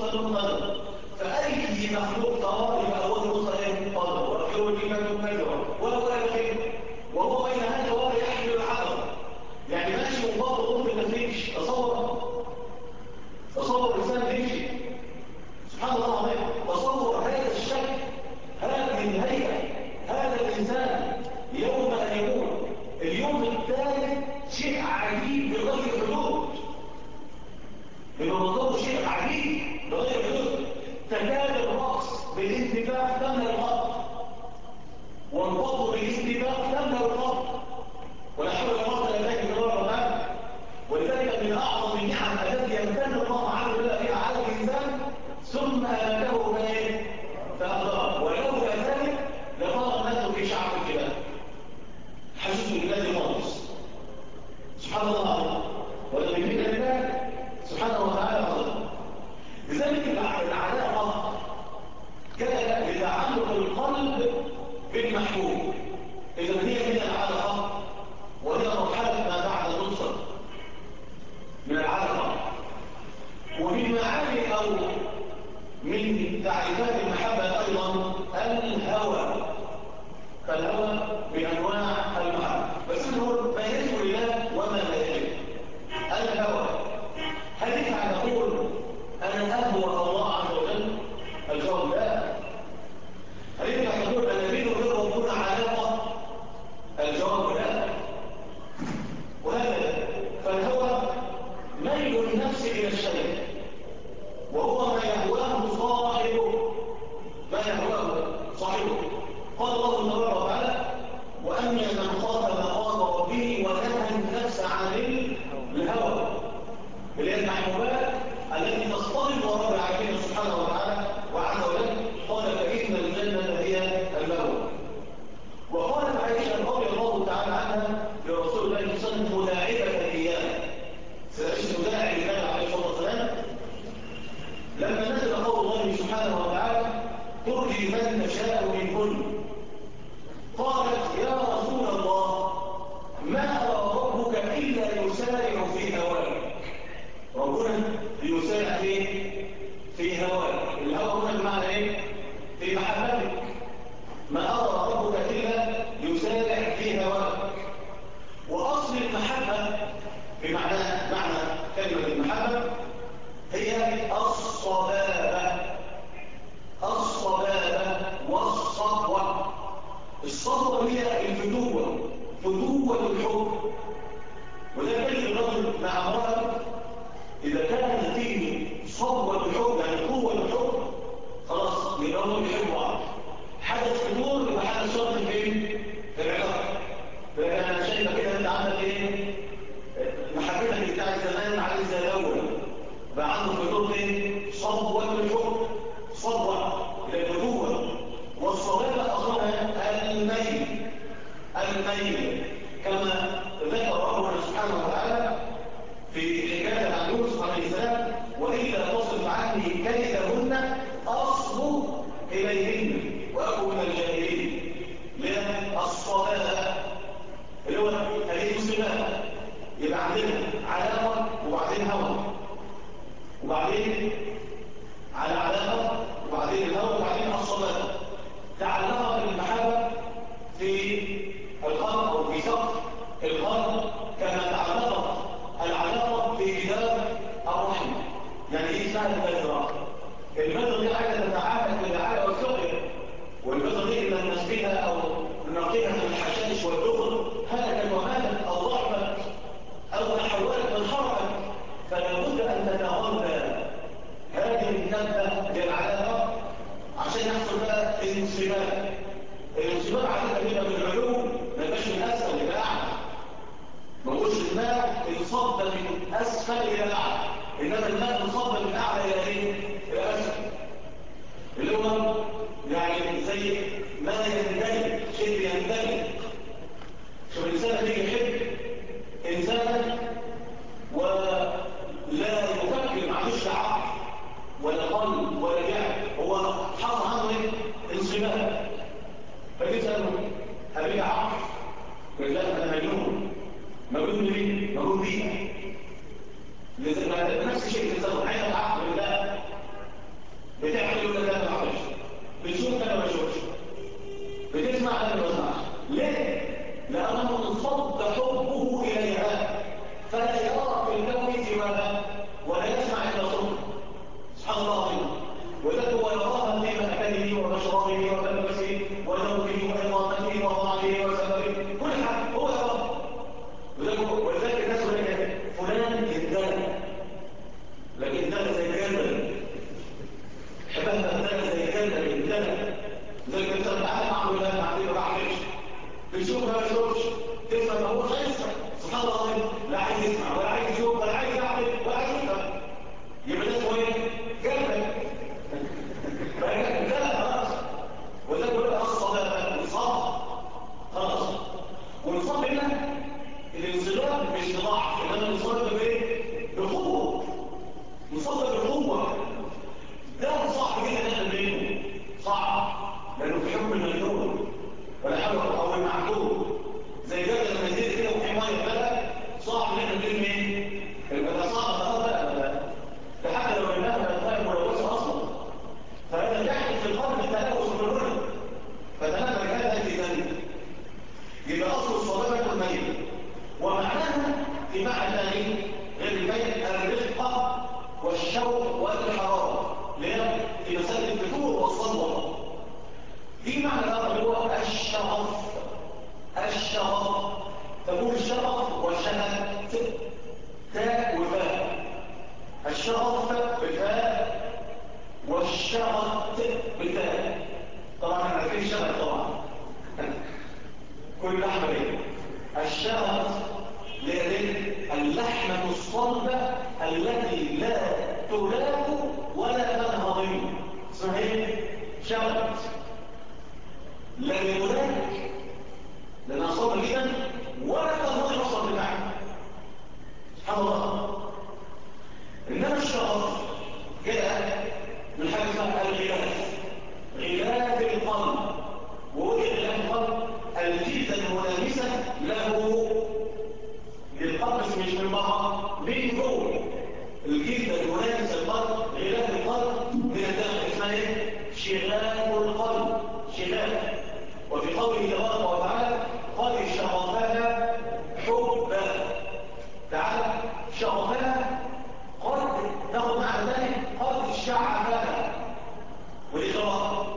معاني أو من تعريفات المحبة أيضا الهوى. فالهوى بأنواع المحبة، بس نقول ما يجب لله وما لا يجب. الهوى، هل ينفع نقول أنا أهوى الله عز وجل؟ الجواب لا. هل ينفع نقول أنا بيني وبين ربنا علاقة؟ الجواب لا. وهكذا فالهوى ميل النفس إلى الشيء، وهو ما يهواه صاحبه، ما يهواه صاحبه. قال الله تبارك وتعالى: وأما من خاف مقام ربه ونهى النفس عن الهوى، اللي هي المحبوبات التي تصطدم ورب العالمين سبحانه وتعالى وعز وجل. قال: فإن الجنة هي المأوى. وقالت عائشة رضي الله تعالى عنها لرسول الله صلى الله عليه وسلم مداعبة إياه، سيعيش مداعب النبي عليه الصلاة والسلام لما نزل قول الله سبحانه وتعالى: ترجي من تشاء منهن. قالت: يا رسول الله، ما أرى ربك إلا يسارع في هواك. ربنا يسارع في هواك. الهوى هنا بمعنى ايه؟ في محبتك. ما أرى ربك إلا يسارع في هواك. وأصل المحبة بمعنى كلمة المحبة هي الصبابة. الصبابة والصبوة. الصبوة هي الفتوة، فتوة الحب. وده كلمة الرجل مع امرأة إذا كانت فيه صبوة الحب، يعني قوة الحب، خلاص يبقى هم بيحبوا بعض. حدث فتور يبقى حدث شرط فين؟ في العلاقة. لكن أنا شايفة كده أنت عندك إيه؟ محبتك بتاعت زمان عايز زي الأول، بقى عنده فتور فين؟ صبوة الحب، صبوة إلى الفتوة. والصبابة أصلها الميل، الميل كما ذكر ربنا سبحانه وتعالى في حكاية عن يوسف عليه السلام: وإلا تصرف عني كيدهن أصب إليهن وأكون من الجاهلين. للصبابة اللي هو المسلمات، يبقى عندنا علاقة وبعدين هوى، وبعدين على علاقة وبعدين الهوى وبعدين الصبابة. تعلقت المحبة في القلب أو في سقف القلب كما تعلقت العلاقة في جدار الرحم. يعني ايه اسمها البذرة؟ البذرة دي حاجة تتعامل في الرعاية والسقيا، والبذرة دي إذا نسبيها أو نقيها من الحشائش والدخل هلكت وماتت أو ضعفت أو تحولت من حركة، فلا بد أن تتغذى هذه النبتة للعلاقة عشان يحصل بقى الانصباب. الانصباب عادة بيبقى من العلوم، ما يبقاش من أسفل إلى أعلى. ما هوش الماء انصب من أسفل إلى أعلى، إنما الماء انصب من أعلى إلى إيه؟ إلى أسفل. اللي هو يعني زي ما يندلق، شيء يندلق. شوف الإنسان اللي يحب إنسانا ولا يفكر، معلش عقل ولا قلب ولا جهل، هو حصل عنه ايه؟ انصباب. فتسأله: هل عقل؟ يقول: لا، أنا مجنون. مجنون ليه؟ مجنون بيها. نفس الشيء الإنسان عايز عقل ولا لا؟ بتعمل ولا لا؟ ما تعملش. بتشوف ولا ما تشوفش؟ بتسمع ولا ما تسمعش؟ ليه؟ لأنه انصب حبه إليها، فلا يرى في الكون سواها ولا يسمع إلا صوته. سبحان الله العظيم. وذلك هو يراها في مأكله ومشربه وملبسه ونومه وإقامته وطعامه وسفره، كل حاجة هو يراها. ولذلك الناس يقول لك فلان يندلق، لكن يندلق زي الجبل، حبابها يندلق زي الجبل، يندلق زي الجبل. تعالى مع فلان مع فلان راح ليش؟ بيشوف ما بيشوفش، تسمع ما هو يسمع. سبحان الله العظيم. لا عايز يسمع ولا عايز يشوف ولا عايز يعمل ولا عايز يفهم، يبقى ده اسمه ايه؟ جبل. فهي جبل خلاص. والشغط بالتالي. طبعا احنا عارفين الشغط طبعا كل لحمة ايه؟ الشغط اللحمة الصلبة التي لا تلاك ولا تنهضم اسمها ايه؟ شغط. لا يلاك لأنها صلبة جدا ولا تنهضم أصلا بتاعها. سبحان الله. إنما الشغط جاء من حاجة اسمها الغلاف، غلاف القلب. ووجد غلاف القلب الجلد الملامسة له للقلب، مش من بره، من جوه. الجلد الملامس القلب، غلاف القلب من الداخل اسمها ايه؟ شغاف القلب، شغاف. وفي قوله تبارك وتعالى قد شغفها حبا. تعالى شغفها قد تاخد معنى ثاني، قد شعفها. ودي خلاص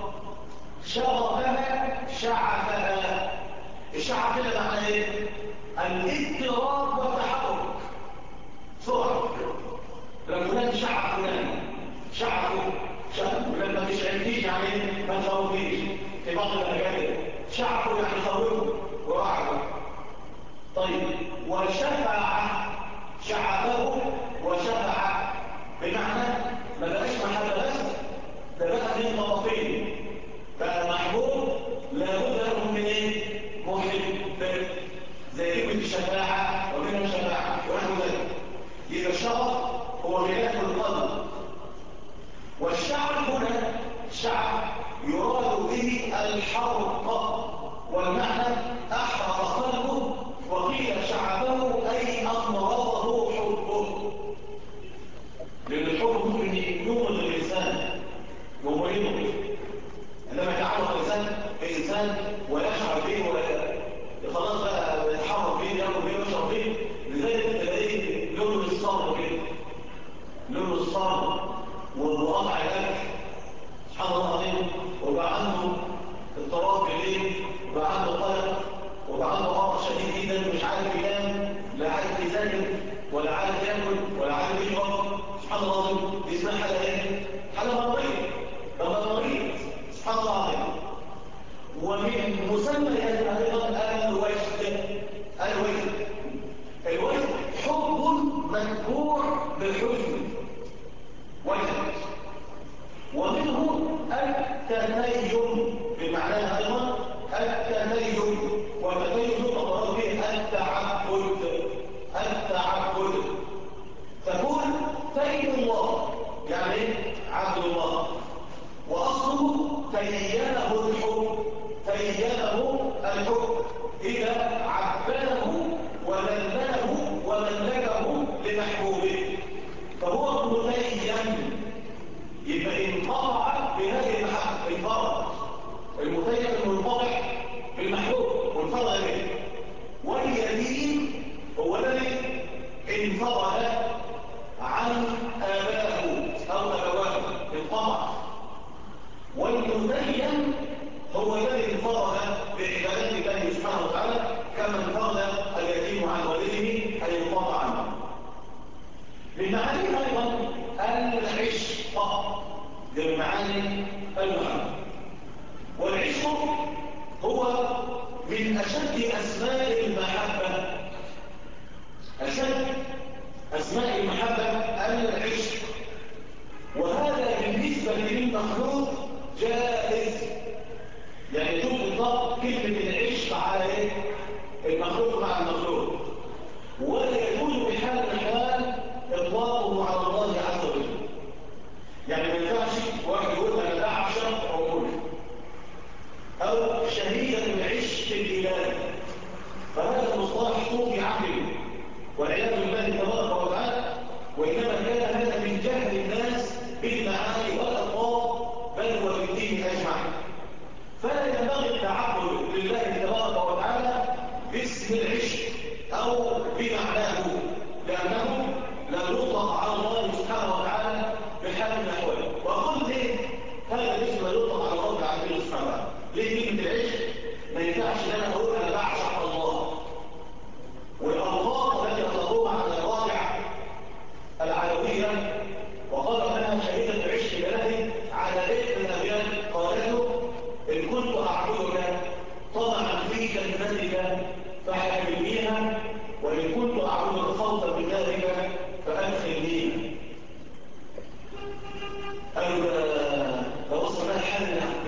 شغفها شعفها. الشعف كده معنى ايه؟ الاضطراب والتحرك، سرعه. لما فلان شعف فلان شعفه فلان ما بيشعرنيش يعني ما تخوفنيش في بعض الاحيان شعفه يعني خوفه ورعبه. طيب وشفع شعفه وشفع بمعنى ما بقاش محبه بس، ده بقى من طرفين، بقى محبوب لابد له من ايه؟ محب، زي كلمه الشفاعه ومنها الشفاعه ونحو ذلك. يبقى الشغف هو غلاف القلب. والشعب هنا الشعب يراد به الحرق، والمعنى احرق قلبه، وقيل شعبه اي امرضه حبه. لان الحب ممكن يمرض الانسان ومريضه، عندما يتعرض الانسان بانسان ويشعر به خلاص بقى يتحرك به ياكل به ويشرب به، لذلك تلاقيه لونه الصبر كده، لونه الصبر وقطع الاكل سبحان الله العظيم، وبقى عنده اضطراب في الليل، وبقى عنده قلق، وبقى عنده عطش شديد جدا، مش عارف ينام، لا عارف يذاكر ولا عارف ياكل ولا عارف يشرب. سبحان الله العظيم. دي اسمها حاله ايه؟ حاله مرضيه. ده مريض سبحان الله العظيم. ومن مسميات ايضا الوجد. الوجد حب مذكور بالحزن وجد. ومنه التتيم بمعناها ايضا التتيم، والتتيم يقرأ به التعبد. تكون تيم الله يعني ايه؟ عبد الله. واصله تيمه الحب اذا عبده وذلله وملكه لمحبوبه، فهو متيم. يبقى انقطع بهذه المحبه الفرد، المتيم المنقطع بالمحبوب منفرد به. واليتيم هو الذي انفرد عن اباه او ابواه انقطع. والمتيم هو الذي انفرد بعبادة الله سبحانه وتعالى كما انفرد اليتيم عن والده أن ينقطع عنه. من معاني أيضا العشق، من معاني المحبة. والعشق هو من أشد أسماء المحبة. أشد أسماء المحبة العشق، وهذا بالنسبة للمخلوق جائز. يعني تطلق كلمة العشق على ايه؟ المخلوق مع المخلوق، ولا يجوز بحال من الحال اطلاقه على الله عز وجل. يعني ما ينفعش واحد يقول انا بعشق عمري او شهيدا بالعشق الالهي، فهذا المصطلح صوفي عقلي والعياذ بالله تبارك وتعالى. وانما كان هذا من جهل الناس بالمعاني والالفاظ بل وبالدين اجمع. فلا ينبغي التعبد لله تبارك وتعالى باسم العشق او بمعناه، لانه لا يطلق على الله سبحانه وتعالى بحال من الاحوال. واقول ليه هذا الاسم لا يطلق على الله العزيز سبحانه وتعالى؟ ليه كلمه العشق ما ينفعش ان انا اقول انا بعشق الله؟ والالفاظ التي اطلقوها على الواقع العلويه وقال انها شهيده بعشق الهي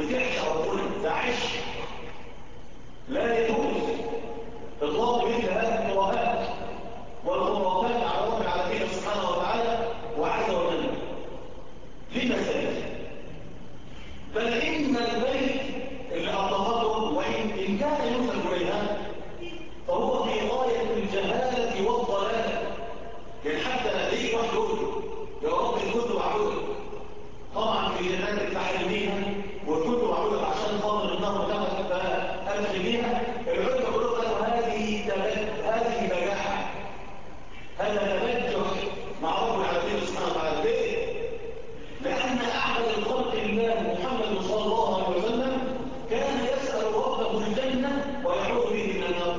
بتعشق ربنا، ده عشق لا يجوز اطلاق مثل هذه الخرافات والخرافات على رب العالمين سبحانه وتعالى وعز وجل. لمسائل بل ان البيت اللي اطلقته وان كان ينسب اليها فهو في غايه الجهاله والضلاله. يعني حتى ليه واحد يقول يا رب ان كنت بعبدك طبعا في جنات التحريمين وكنت بعبدك عشان خاطر النار بتاعتك فادخل بيها. العلماء يقولوا هذه بجاحه، هذا تبجح مع رب العالمين سبحانه وتعالى. ليه؟ لان اعبد الخلق الله محمد صلى الله عليه وسلم كان يسال ربه الجنه ويعوذ به من النار.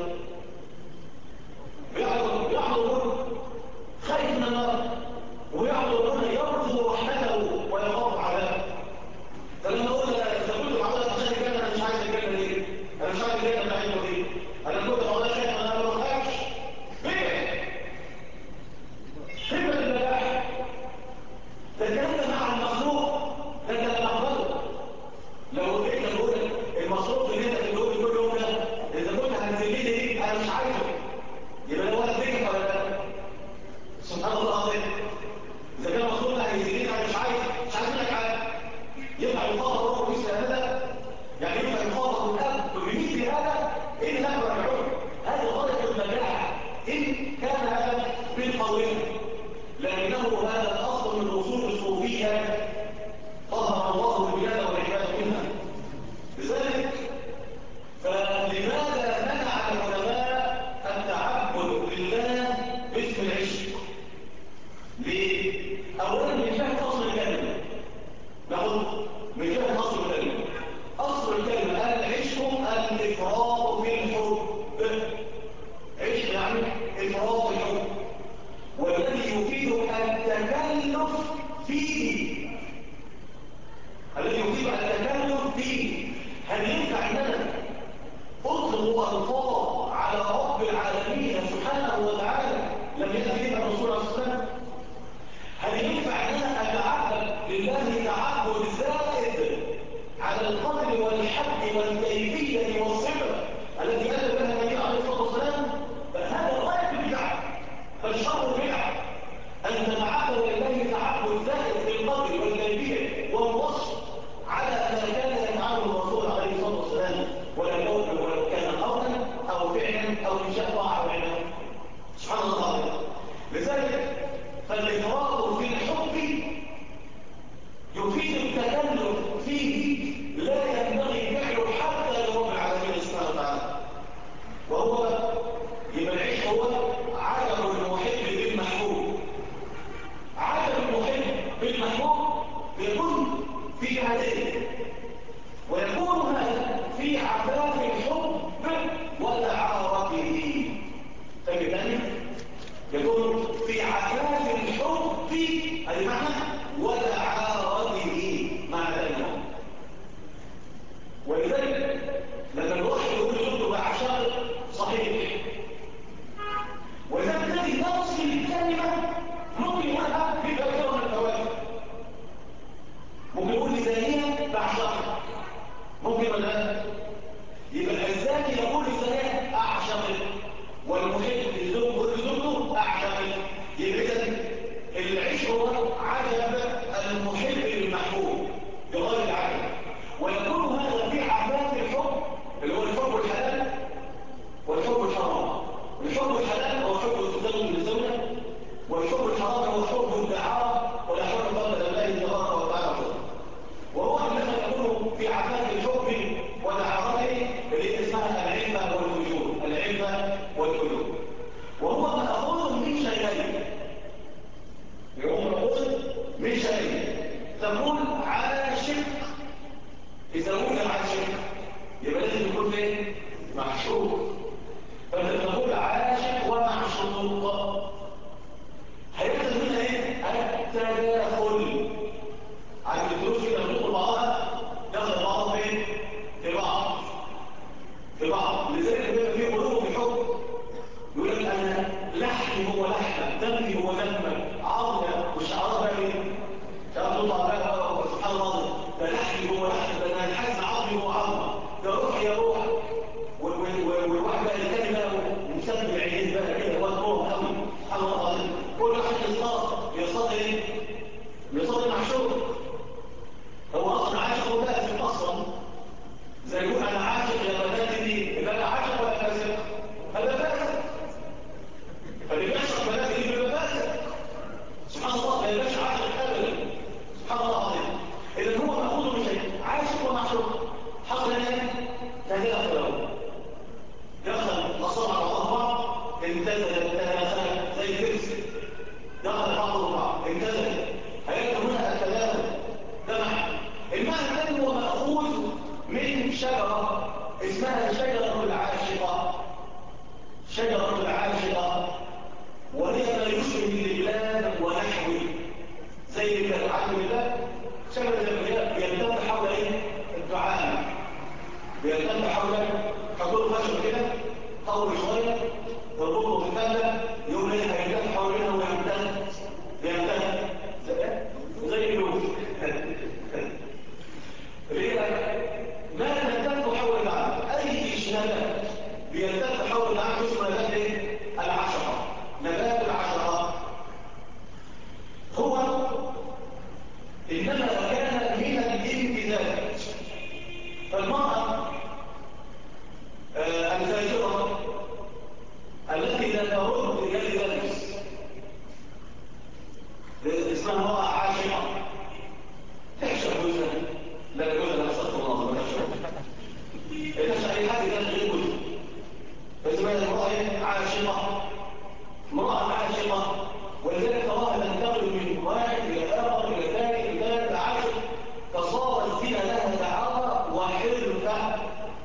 يعبد خير من النار ويعبد ربنا يرجو رحمته ويخاف عذابه. فلما اقول اذا كنت بعملها عشان الجنه انا مش عايز الجنه دي، انا مش عايز الجنه بتاعتنا دي، انا كنت بعملها خايف انا ما بخافش. خدمه البلاح تتكلم مع المخلوق ده انت بتعبده. لو انت تقول المصروف اللي انت بتقول كل يوم ده اذا كنت هتسيبني دي انا مش عايزه، يبقى ده ولا فيك ولا لا؟ سبحان الله العظيم. إذا كان مصروف هيزيدين أنا مش عايز منك حاجة. ينفع يخاطب ربه مثل هذا؟ يعني ينفع يخاطب الأب بمثل هذا؟ إيه لا يرجعون؟ هذه غاية المجاعة إن كان هذا بالقولين، لكنه هذا الأصل من أصول الصوفية طهر الله البلاد والعباد منها. لذلك فلماذا منع العلماء التعبد لله باسم العشق؟ ليه؟ أولا من جهة أصل الكلمة، نقول من جهة أصل الكلمة. أصل الكلمة العشق الإفراط في الحب. عشق يعني إفراط في الحب، والذي يفيد التكلف فيه. الذي يفيد التكلف فيه. هل ينفع أن أنا أطلق ألفاظ على رب العالمين سبحانه وتعالى لم يأتي بها الرسول عليه الصلاة والسلام؟ هل ينفع ان انا اتعبد لله تعبد زائد على القدر والحد والكيفيه والصفه التي اتى بها النبي عليه الصلاه والسلام؟ فهذا غايه البدع، فالشر البدع ان تتعبد لله تعبد زائد بالقدر والكيفيه والوصف على ما كان يفعله الرسول عليه الصلاه والسلام، ولو كان قولا او فعلا او انشاء طاعه او عباده. سبحان الله. لذلك فالإفراط في الحب يفيد التكلف فيه لا ينبغي فعله حتى لرب العالمين سبحانه وتعالى. وهو يبقى العيش هو عجب المحب بالمحبوب. عجب المحب بالمحبوب يكون في هذين، ويكون هذا في عفاف الحب ودعارته. فبالتالي يكون في عفاف الحب هذا معنى ودعارته معنى ذلك. ولذلك لما الواحد يقول له بعشق صحيح، ولذلك الذي نفس الكلمة ممكن يقولها في كثير من الفوائد. ممكن يقول لزانية بعشق، ممكن ولا لا؟ يبقى الزاني يقول لزانية أعشق، والمحب لزوجته أعشق. يبقى العيش هو عجب المحب للمحبوب بغير العجب، ويكون هذا في عفاف الحب اللي هو الحب الحلال والحب الحرام. الحب الحلال هو حب الزوج للزوجة، والحب الحرام هو حب الدعارة ولا حب قبل الله تبارك وتعالى. وهو لما يكون في عفاف الحب ودعارته اللي اسمها العلم والوجود، العلم والوجود، وهو مأخوذ من شيئين. يقوم مأخوذ من شيئين. تقول عاشق، إذا قلت عاشق يبقى لازم يكون فين؟ معشوق. فانت تقول عاشق ومعشوق هيحصل منها ايه؟ التداخل. عند الدروس كده بتدخل بعضها دخل بعضها فين؟ في بعض في بعض. لذلك بيبقى فيه قلوب الحب، يقول لك انا لحمي هو لحمك، دمي هو دمك، عظمي وشعرها ايه؟ شعرها تطلع بقى سبحان الله، ده لحمي هو لحمك، ده انا الحزم يروح والواحد بقى الثاني بقى مسبب العينين بقى كده وادوهم قوي سبحان الله. كل واحد يصطاد ايه؟ يصطاد المعشوق. هو اصلا عاشق وفاسق اصلا، زي يقول انا عاشق يا بناتي دي، يبقى انا عاشق ولا فاسق؟ هذا فاسق. فاللي بيعشق بناتي دي بيبقى فاسق سبحان الله، ما يبقاش عاشق ابدا سبحان الله العظيم. اذا هو مأخوذ من شيء، عاشق ومعشوق. حصل ايه؟ تهدئ اخلاقه يدخل مصنع بعض امتزج تناسل زي الكرس، دخل بعضهم بعض امتزج، هيجد هنا التلازم جمع. المعنى الثاني هو مأخوذ من شجرة اسمها شجرة العاشقة. شجرة العاشقة وهي ما يشبه الجبال ونحوه، زي العالم بالله. شجرة الجبال يلتف حول الدعاء، يلتف حول حضور خشب كده طول شوية تربطه في الثالة يوم ليه هيلتف حولنا ويمتد زي الوز ليه ما تلتف حول الدعاء. أي نبات بيلتف حول الدعاء اسمه نبات ايه؟ العشرة. نبات العشرة هو إنما كان من الامتزاج. فالمرأة الفاجرة التي لا ترد يد لبس اسمها امرأة عاشقة، تحشر جوزها، لا جوزها لا استغفر الله ما تحشر أي حد كان غير جوزها، فاسمها امرأة عاشقة. امرأة عاشقة ولذلك تراها تنتقل من واحد إلى آخر إلى ثاني إلى ثالث عاشق، فصار الزنا لها تعاطى وحرفة.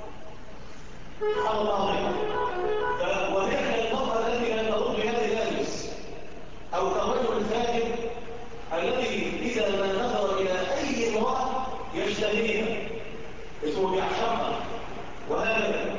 سبحان الله عليك. وهي المرأة التي لا ترد بهذه اللبس، أو كالرجل الفاجر الذي إذا ما نظر إلى أي امرأة يشتهيها اسمه بيعشقها. وهذا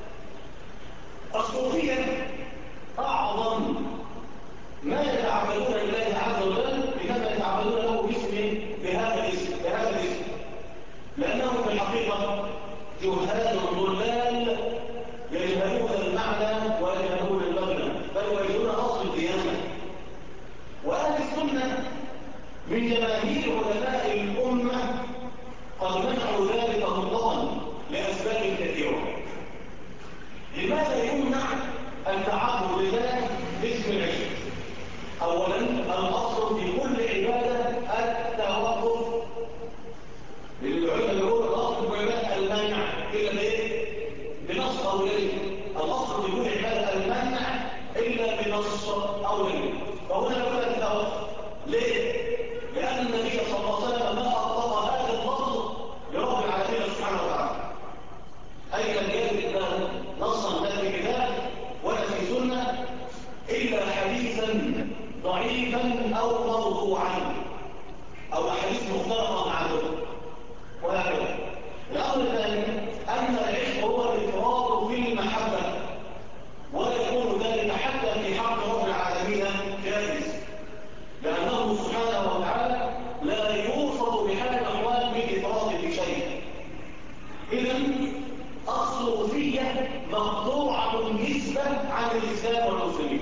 الصوفية أعظم ما يتعبدون لله عز وجل، إنما يتعبدون له بهذا الاسم، لأنهم في الحقيقة جهال ضلال يجهلون المعنى ويجهلون المبنى، بل ويجهلون أصل الديانة. وأهل السنة من جماهير علماء الأمة قد منعوا ذلك مطلقا لأسباب كثيرة. لماذا يمنع التعبد لله باسم العشق؟ أولا الأصل في كل عبادة التوقف، للعلم يقول الأصل في عبادة المنع إلا بإيه؟ بنص أو ليه. الأصل في كل عبادة المنع إلا بنص أو ليه. فهنا يقول التوقف ليه؟ لأن النبي صلى الله عليه وسلم ما أطلق هذا اللفظ لرب العالمين سبحانه وتعالى، أي لم يجد نصا لا في كتاب ولا في سنة إلا حديثا ضعيفا أو موضوعا أو أحاديث مختلطة عنه. وهكذا. الأمر الثاني أن العشق هو الإفراط في المحبة، ولا يكون ذلك حتى في حق رب العالمين جائز، لأنه سبحانه وتعالى لا يوصف بحال الأحوال بالإفراط في شيء. إذن الصوفية مقطوعة النسبة عن الإسلام والمسلمين.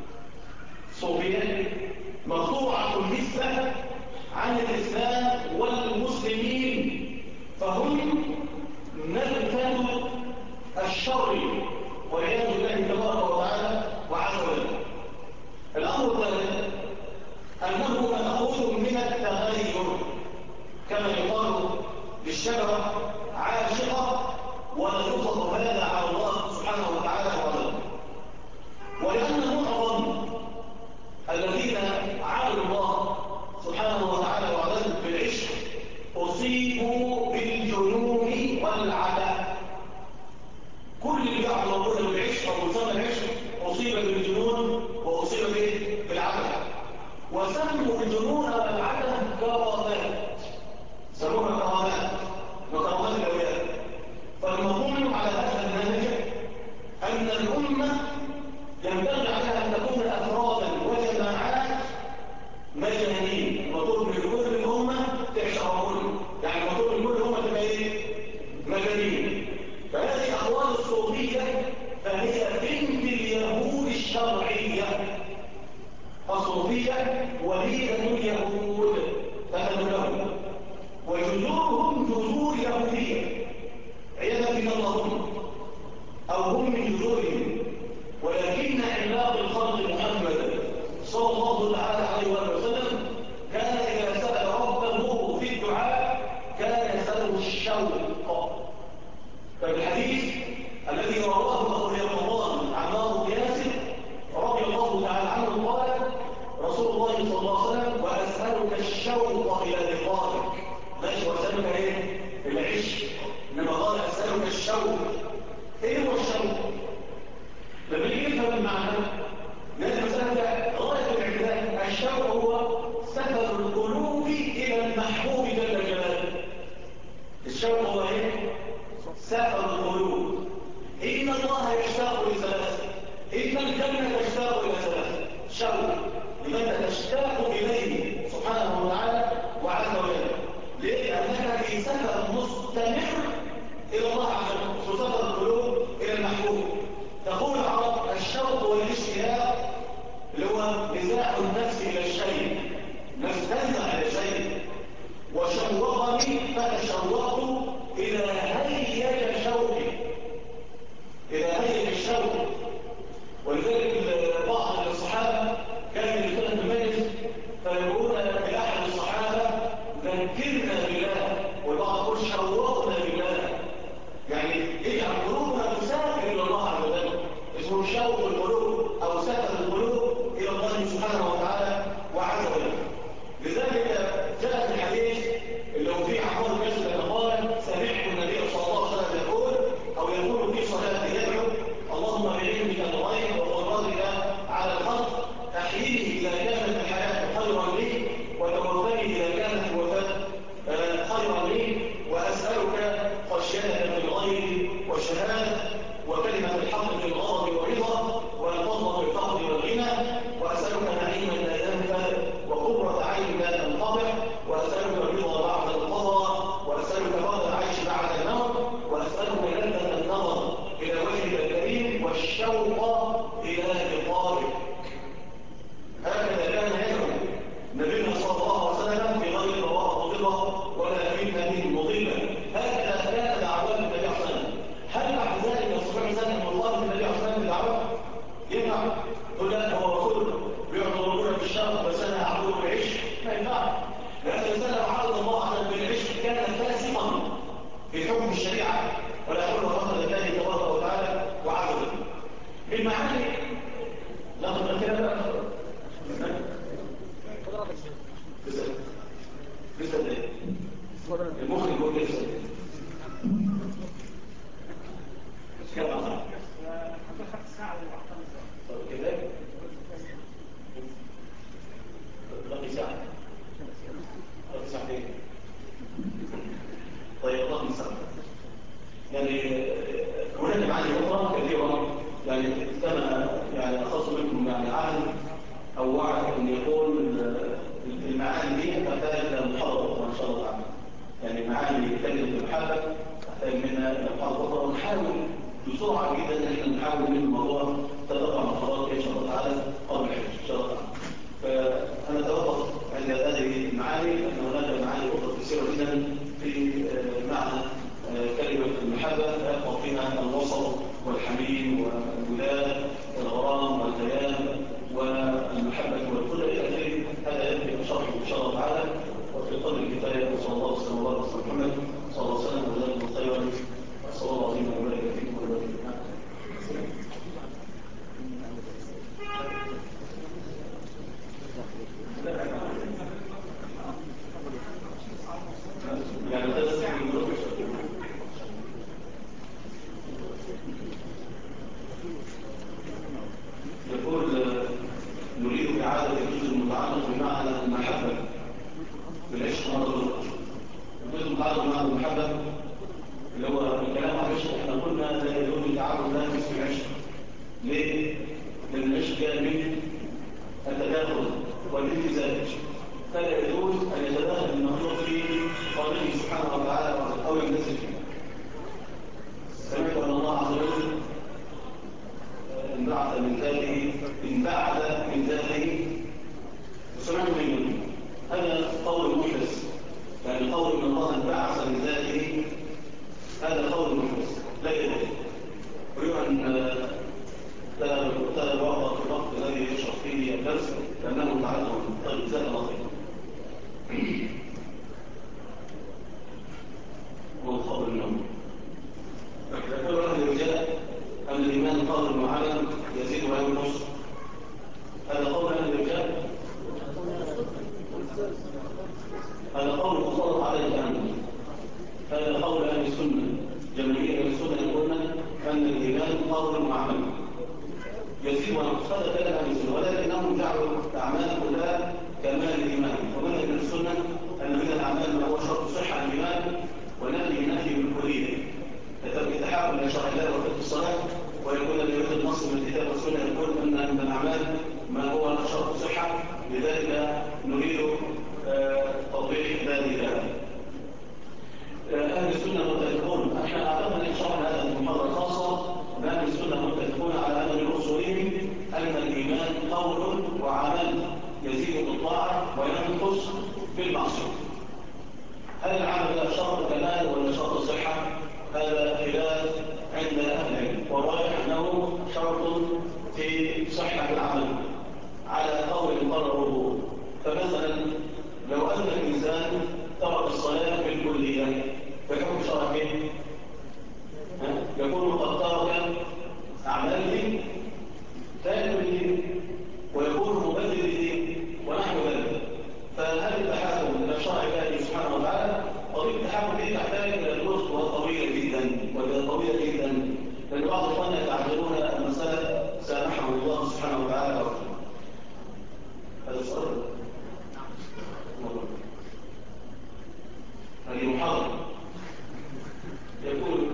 صوفية مقطوعة النسبة عن الإسلام والمسلمين، فهم نبتة الشر والعياذ بالله تبارك وتعالى وعز وجل. الأمر الثالث أنه مأخوذ من التغير، كما يقال للشجرة عاشقة ولا يطلق هذا على الله سبحانه وتعالى وعلا. ولأن معظم الذين عبدوا الله سبحانه وتعالى وعلا بالعشق أصيبوا بالجنون والعبث. كل اللي يعبد ربنا بالعشق أو مسمى العشق أصيب بالجنون وأصيب بالعبث. وسموا الجنون والعبث كرامات، سموها كرامات وكرامات الأولياء. فالمضمون على هذا النهج أن الأمة ينبغي عليها أن تكون أفرادا وجماعات مجانين، مطلوب من كل الأمة تعشقون، يعني مطلوب من الشوق. فالحديث الذي رواه أبو اليقظان عن عمار بن ياسر رضي الله تعالى عنه قال رسول الله صلى الله عليه وسلم وأسألك الشوق إلى لقائك. ماشي، وأسألك إيه؟ العشق. إنما قال أسألك الشوق. إيه هو الشوق؟ لما نيجي نفهم المعنى لأن المسألة غاية الاعتدال. الشوق هو سفر القلوب إلى المحبوب جل جلاله. الشوق هو إيه؟ سفر القلوب. إن الله يشتاق لثلاثة، إن الجنة تشتاق إلى ثلاثة. شوق لماذا تشتاق إليه سبحانه وتعالى وعز وجل؟ لأنك في سفر مستمر إلى الله عز وجل، وسفر القلوب إلى المحبوب. تقول العرب الشوق والاشتياق اللي هو نزاع النفس إلى الشيء، نفس تنزع إلى شيء. وشوقني فتشوقت إلى هيج شوقي، إلى هيج الشوق. ولذلك بعض الصحابة كانوا يدخلون في المجلس فيقولون لأحد الصحابة ذكرنا بالله، والبعض يقول شوقنا بالله، يعني اجعل قلوبنا تسافر إلى الله عز وجل. اسمه شوق القلوب أو سفر القلوب إلى الله سبحانه وتعالى وعز وجل. لذلك جاء في الحديث اللي هو فيه عمار بن ياسر لما قال سمعت النبي صلى الله عليه وسلم يقول في صلاته يدعو اللهم بعلمك الغيب وقدرتك على الخلق احييني اذا كانت الحياه خيرا لي وتوفني اذا كانت الوفاه خيرا لي، واسالك خشيتك في الغيب والشهاده وكلمه الحق في الغضب والرضا والفضل في الفقر والغنى، واسالك نعيما لا ينفد وقرة عين لا تنقطع، واسالك الرضا بعد القضاء، واسالك فضل العيش بعد الموت، واسالك لذة النظر الى وجهك الكريم والشوق الى لقائك. هكذا كان يدعو نبينا صلى الله عليه وسلم في غير مواقف مضله ولا فتنه مضله. هكذا كان دعوات النبي صلى الله عليه وسلم. هل بعد ذلك يستطيع الانسان ان يطالب النبي صلى الله عليه وسلم بالدعوه؟ ينفع؟ يقول لا هو رسول بيعطوا ربنا بالشرف بس انا اعبده بالعشق؟ ما ينفعش. لان الانسان لو عبد الله عز وجل بالعشق كان فاسقا في حكم الشريعه ولا يقول فضل الله تبارك وتعالى وعز وجل. بالمعاني ناخذ من كده بقى لسه ايه؟ المخرج يقول لسه كده صح؟ كده باقي ساعة باقي ساعتين. طيب الله المستعان. يعني هناك معاني أخرى كثيرة يعني كما يعني أخص منكم يعني عهد أو وعد أن يكون المعاني دي تحتاج إلى محاضرة أخرى إن شاء الله تعالى. يعني معاني كلمة المحبة تحتاج منها إلى محاضرة أخرى، ونحاول بسرعة جدا ان احنا نحاول من الموضوع تتبع محاضرات ان شاء الله تعالى قبل الحج ان شاء الله تعالى. فانا اتوقف عند هذه المعاني لان هناك معاني اخرى كثيره جدا في معنى كلمه المحبه يبقى فيها الوصل والحميم والولاء والغرام والهيام والمحبه والخلق الى اخره. هذا ياتي شرحه ان شاء الله تعالى وفي قدر الكفايه. وصلى الله وسلم وبارك على محمد صلى الله عليه وسلم وجزاكم خيرا. صلى الله عليه وسلم وبارك فيكم. يقول نريد إعادة الجزء المتعلق بمعنى المحبة بالعشق مرة أخرى. الجزء المتعلق بمعنى المحبة اللي هو الكلام عن العشق احنا قلنا لا يجوز تعامل الناس في العشق. ليه؟ لأن العشق جاء من التداخل والامتزاج، فلا يجوز أن يتداخل المخلوق في خالقه سبحانه وتعالى أو ينزل فيه. سمعت أن الله عز وجل انبعث من ذاته وسمعت منه. هذا قول محدث، يعني قول ان الله انبعث من ذاته هذا قول محدث لا يجوز. أريد أن تلا الوقت في الوقت الذي يشرح فيه الدرس لأنه تعلم. طيب جزاك الله خير. يفترض عليك أنت. هذا قول أهل السنة. جماهير أهل السنة يقولون أن الإيمان قول وعمل يزيد ونقص. هذا كلام أهل السنة، ولكنهم جعلوا الأعمال كلها كمال الإيمان. ومنهج أهل السنة أن من الأعمال ما هو شرط صحة الإيمان ونفي بالكلية، يتحاكم إلى شرع الله وفقه الصلاة، ويكون الذي النص من الكتاب والسنة يقول أن من الأعمال ما هو شرط صحة. لذلك نريد توضيح ذلك. أهل السنة متفقون، احنا أعتقد أن شرحنا هذا في محاضرة خاصة. أهل السنة متفقون على أن من أصولهم أن الإيمان قول وعمل يزيد بالطاعة وينقص بالمعصية. هل العمل شرط كمال ولا شرط صحة؟ هذا خلاف عند أهل العلم، والراجح أنه شرط في صحة العمل على قول قرره. فمثلا لو أن الإنسان ترك الصلاة بالكلية فحكم شرعه يكون قد ترك أعماله كالكلية ويكون مبدل الدين ونحو ذلك. فهل التحاكم إلى شرع الله سبحانه وتعالى؟ قضية التحاكم دي تحتاج إلى دروس طويلة جدا طويلة جدا، لأن بعض الإخوان يتعجبون المسألة سامحه الله سبحانه وتعالى. هذا السؤال هذه محاضرة يقول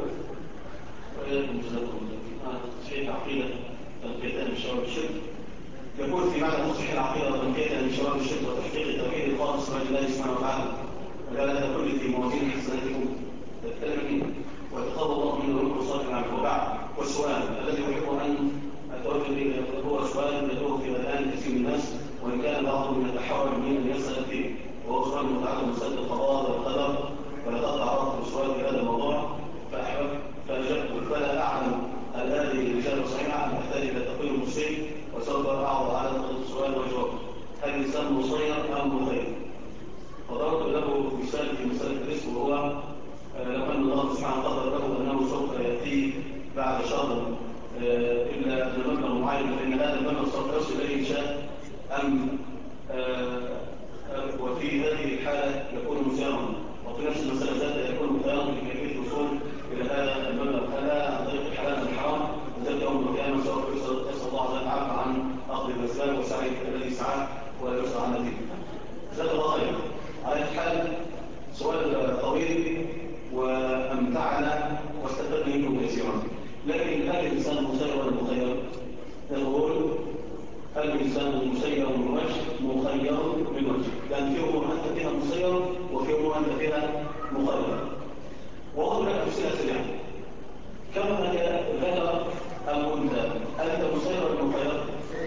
صحيح العقيدة تنقيتها من شباب الشرك. يقول في معنى تصحيح العقيدة وتنقيتها من شباب الشرك وتحقيق التوحيد الخالص لله سبحانه وتعالى، وقال هذا كل في موازين حسناتكم تتكلم ويتقبل الله منه ويقول صالح العمل. وبعد والسؤال الذي يحب أن أتوجه إليه هو سؤال يدور في أذهان كثير من الناس، وإن كان بعضهم يتحرج من أن يسأل فيه، وهو سؤال متعلق بمسألة القضاء والقدر. ولقد تعرضت لسؤال في هذا الموضوع فأجبت فلا أعلم هل هذه الإجابة صحيحة أم أحتاج إلى تقويم المسلم، وسوف أعرض على السؤال والجواب. هل الإنسان مصير أم مخير؟ فضربت له مثال في مسألة الرزق، وهو لو أن الله سبحانه قدر له أنه سوف يأتي بعد شهر إلا بمبلغ معين، فإن هذا المبلغ سوف يصل إليه إن شاء أم وفي هذه الحالة يكون مسيرا، وفي نفس المسألة ذاتها يكون مخيرا في كيفية الوصول إلى هذا المبلغ، هذا عن طريق الحلال الحرام. وذلك يوم القيامة سوف يسأل الله عز وجل عن أخذ الأسباب وسعي الذي سعاه ولا يسأل عن نتيجة. جزاك الله خير. على الحال سؤال طويل وأمتعنا واستفدنا منه كثيرا، لكن هل الإنسان مسير ولا مخير؟ نقول الإنسان مسير من وجه مخير من وجه، لأن في أمور أنت فيها مسير وفي أمور أنت فيها مخير. وأقول لك أمثلة سريعة. كم هي ذكر أم أنثى؟ أنت مسير ولا مخير؟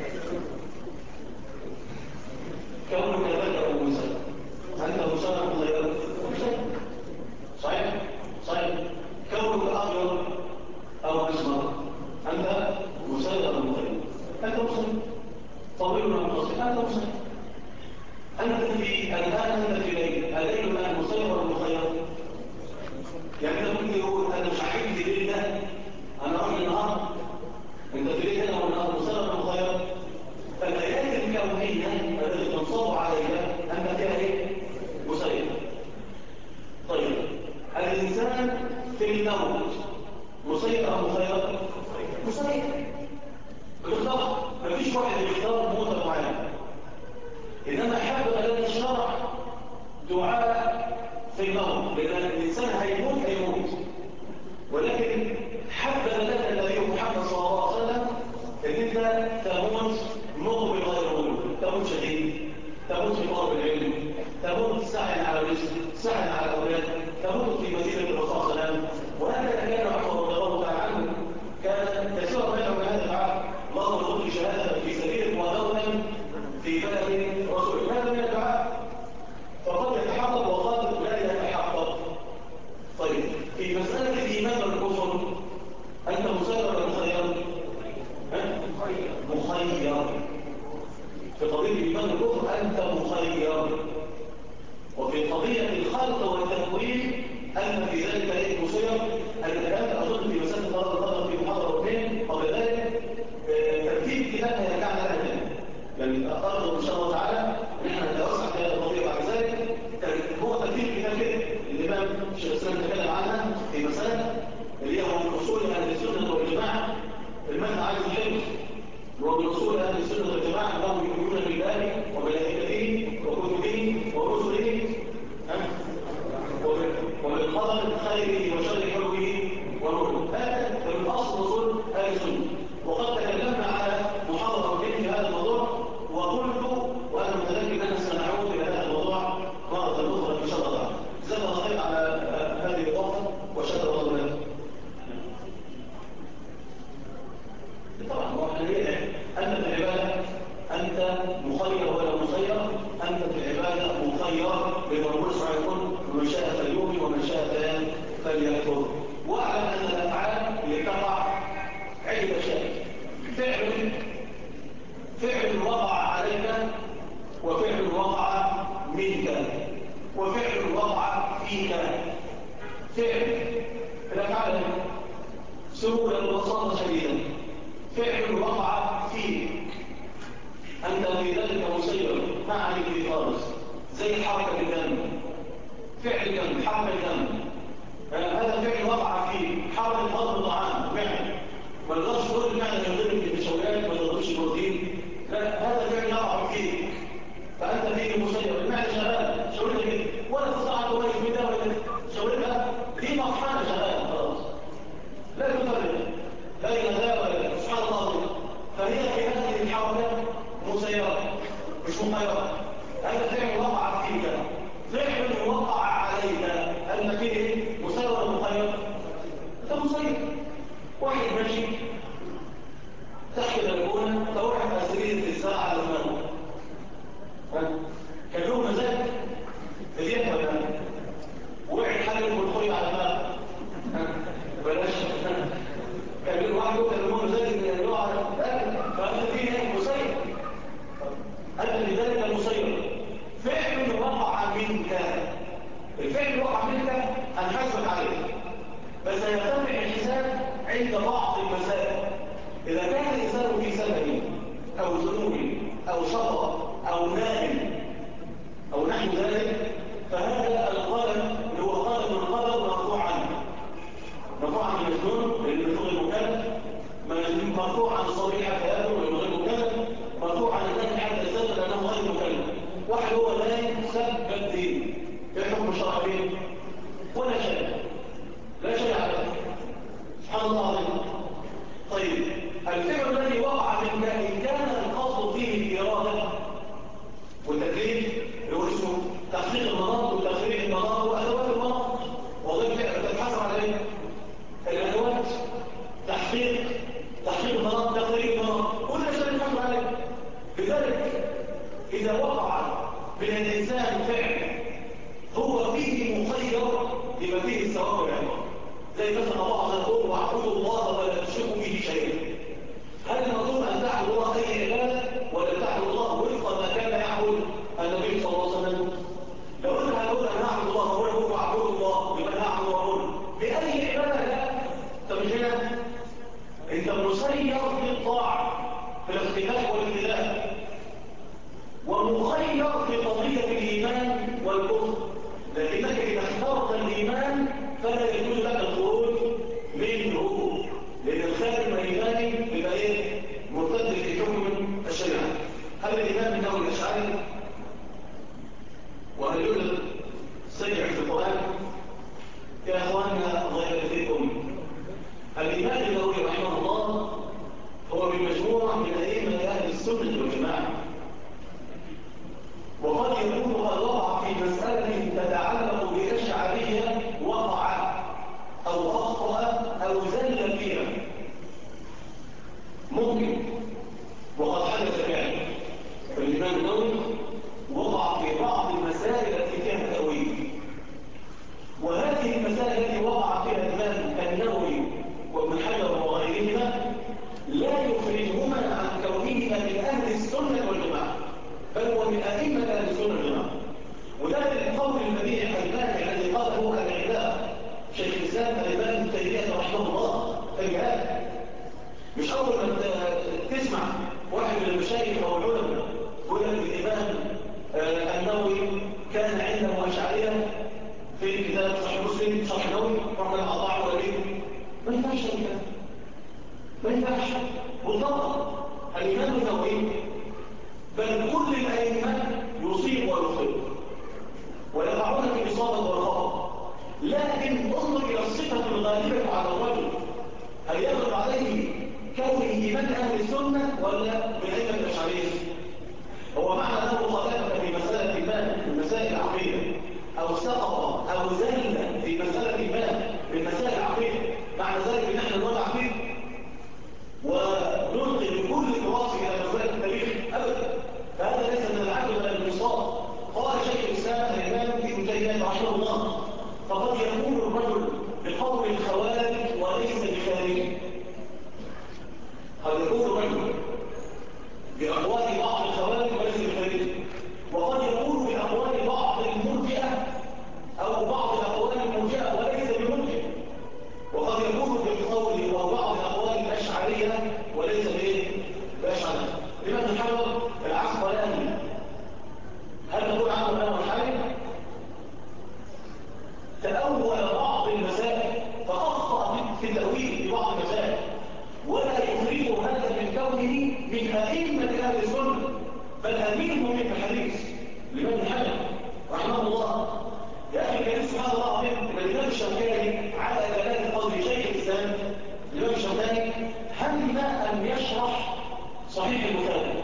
كونك ذكر أم أنثى أنت مسير أم مخير؟ صحيح؟ صحيح. كونك أبيض أو أسمر أنت مسير أم مخير؟ أنت مسير. طويل أم قصير؟ أنت مسير. أنت في الآن أنت في ليل، الليل الآن مسير ولا مخير؟ يعني أنت ممكن يقول أنا مش عاجبني الليل ده، أنا أروح النهار. أنت في ليل هنا والنهار مسير ولا مخير؟ فالآيات الكونية التي تنصب عليها أنت فيها إيه؟ مسير. طيب الإنسان في الموت مسير أم مخير؟ مسير. بالاختار مفيش واحد يختار موت معين، إنما حبب لنا الشرع دعاء في الموت، لأن الإنسان هيموت، ولكن حبب لك النبي محمد صلى الله عليه وسلم أن أنت تموت مقبل غير مولود، تموت شهيد، تموت في طلب العلم، تموت سعي على الرزق، سعي على الأولاد، تموت في مسيرة الرسول صلى الله عليه وسلم. وهذا كان عمر رضي الله تعالى عنه كان كثيرا ما يدعو بهذا الدعاء: اللهم ارزقني شهادة في سبيلك ودوما في بلد رسول. هذا من الدعاء. فقد يتحقق قال كده الإمام شيخ الإسلام تكلم عنها في مسألة اللي هي من أصول أهل السنة والجماعة. المتن عايز الحفظ، ومن أصول أهل السنة والجماعة أنهم يؤمنون بالله وملائكته وكتبه ورسله وبالقدر خيره وشر حلوه ونوره. هذا من أصل أصول أهل السنة. وقد تكلمنا على محاضرة في هذا الموضوع، وقلت وأنا متذكر أننا سنعود إلى هذا الموضوع مرة أخرى إن شاء الله. جزاك الله خير على هذه الوقفة وشكر الله لك. طبعا هو أنت في العبادة أنت مخير ولا مسير؟ أنت في العبادة مخير بما ربنا سبحانه يقول ومن شاء فليؤمن ومن شاء فليكفر. واعلم أن الأفعال اللي تقع عدة أشياء. فعل وقع عليك، وفعل وقع منك، وفعل وقع فيك. فعل الأفعال سهولا وبساطة شديدا. فعل وقع فيك أنت في ذلك مسير ما عليك في خالص، زي حركة الدم. فعل الدم، حركة الدم، هذا فعل وقع فيك. حركة هضم الطعام فعل، ما تقدرش تقول المعنى يضرب بالنشويات، ما تقدرش بروتين، لا، هذا فعل يقع فيك فأنت فيه مسير. المعنى شغال شاورها كده، ولا تستطيع تقول في ده ولا شاورها دي مطحنة شغالة خلاص، لا تفرق بين ده ولا سبحان الله. فهي في هذه الحركة مسيرة مش مخيرة. هذا فعل وقع فيك. فعل وقع عليك أنت فيه مسير ولا مخير؟ أنت مسير. واحد ماشي تحت البلكونة فوقع في سرير الساعة على دماغه، كان له مزاج اليد ولا وقع حاجة المدخلية على دماغه بلاش كان له واحد كان له مزاج ان يقع فأنت فيه مسير. أنت لذلك المسير. فعل وقع منك، الفعل وقع منك هنحاسبك عليه، بس يتم الحساب عند بعض المسائل. إذا كان الإنسان في سبب أو ذنوب أو شطر أو نائم أو نحو ذلك، فهذا القلم اللي هو قلم القدر مرفوع عنه، مرفوع عن المجنون للمجنون المكلف، مرفوع عن الصريح حياته والغير مكلف، مرفوع عن الناس حتى الزمن لأنه غير مكلف. واحد هو نائم سب الدين يحكم الشرعين ولا شيء، لا شيء عليه، سبحان الله عليه. طيب الفعل الذي وقع منك إن كان القصد فيه الإرادة والتكليف اللي هو اسمه تحقيق المناط وتخريج المناط وأدوات المناط، وظيفة تتحسب عليه الأدوات تحقيق المناط تخريج المناط كل شيء تتحسب عليه. لذلك إذا وقع من الإنسان فعل هو فيه مخير لما فيه الثواب والعقاب، زي مثلا بعض يقول واعبدوا الله ولا تشركوا به شيئا. هل المطلوب ان تعبد الله اي عباده ولا تعبد الله وفق ما كان يعبد النبي صلى الله عليه وسلم؟ لو انت هتقول انا اعبد الله وهو واعبدوا الله يبقى انا اعبد واقول باي عباده؟ لا، طب هنا انت مسير بالطاعه في الاختلاف والاختلاف، ومخير في قضيه الايمان والكفر. لكنك اذا اخترت الايمان فلا يجوز لك الخروج منه، لأن الخارج من الإيمان بيبقى إيه؟ مرتد في حكم الشريعة. هل الإيمان من أول الأشعري؟ وهل يوجد سيع في القرآن؟ يا أخواننا الله يبارك فيكم، الإيمان النووي رحمه الله هو بمجموعة من أئمة أهل السنة والجماعة، وقد يكون قد وقع في مسألة تتعلق بالأشعرية وقع أو أخطأ أو زل فيها، ممكن، وقد حدث فعلا. فالإمام النووي وقع في بعض المسائل التي فيها تأويل، وهذه المسائل التي وقع فيها الإمام النووي وابن حجر وغيرهما لا يخرجهما عن كونهما من أهل السنة والجماعة، بل هو من أئمة أهل السنة والجماعة. وده القول البديع المانع الذي قاله الإعلام شيخ الإسلام الإمام ابن تيمية رحمه الله. الجهاد مش أول ما تسمع واحد من المشايخ أو العلماء يقول لك الإمام النووي كان عنده أشعرية في كتاب صحيح مسلم شرح نووي رقم 4 ولا ايه؟ ما ينفعش الكلام، ما ينفعش مطلقا. الإمام النووي بل كل الأئمة يصيب ويخطئ ويقعون في إصابة والخطأ، لكن انظر إلى الصفة الغالبة على الرجل، هل يغلب عليه كونه إيمان أهل السنة ولا من أئمة الأشعرية؟ هو معنى أنه خالفك في مسألة ما من مسائل العقيدة أو سقط أو زل في مسألة ما من مسائل العقيدة، معنى ذلك ان احنا نوضع فيه ونلقي بكل تراث الى مسائل التاريخ ابدا، فهذا ليس من العدل ولا الانصاف. قال شيخ الاسلام الامام ابن تيميه رحمه الله: فقد يكون الرجل بقول الخوارج وليس بخارج، قد يكون الرجل باقوال بعض الخوارج وليس بخارج، وقد يكون باقوال بعض المرجئه او بعض اقوال المرجئه وليس بمرجئ، وقد يكون بالقول وبعض اقوال الاشعريه وليس باشعريه. الامام ابن حجر العسقلاني هل نقول عنه الامام الحالي؟ تأول بعض المسائل فأخطأ في التأويل في بعض المسائل، ولا يخرج هذا من كونه من أئمة أهل السنة، بل أمينهم من الحديث. الإمام ابن حجر رحمه الله يا أخي الكريم سبحان الله العظيم، إن الإمام الشوكاني على دلالة قول شيخ الإسلام الإمام الشوكاني هم أن يشرح صحيح البخاري،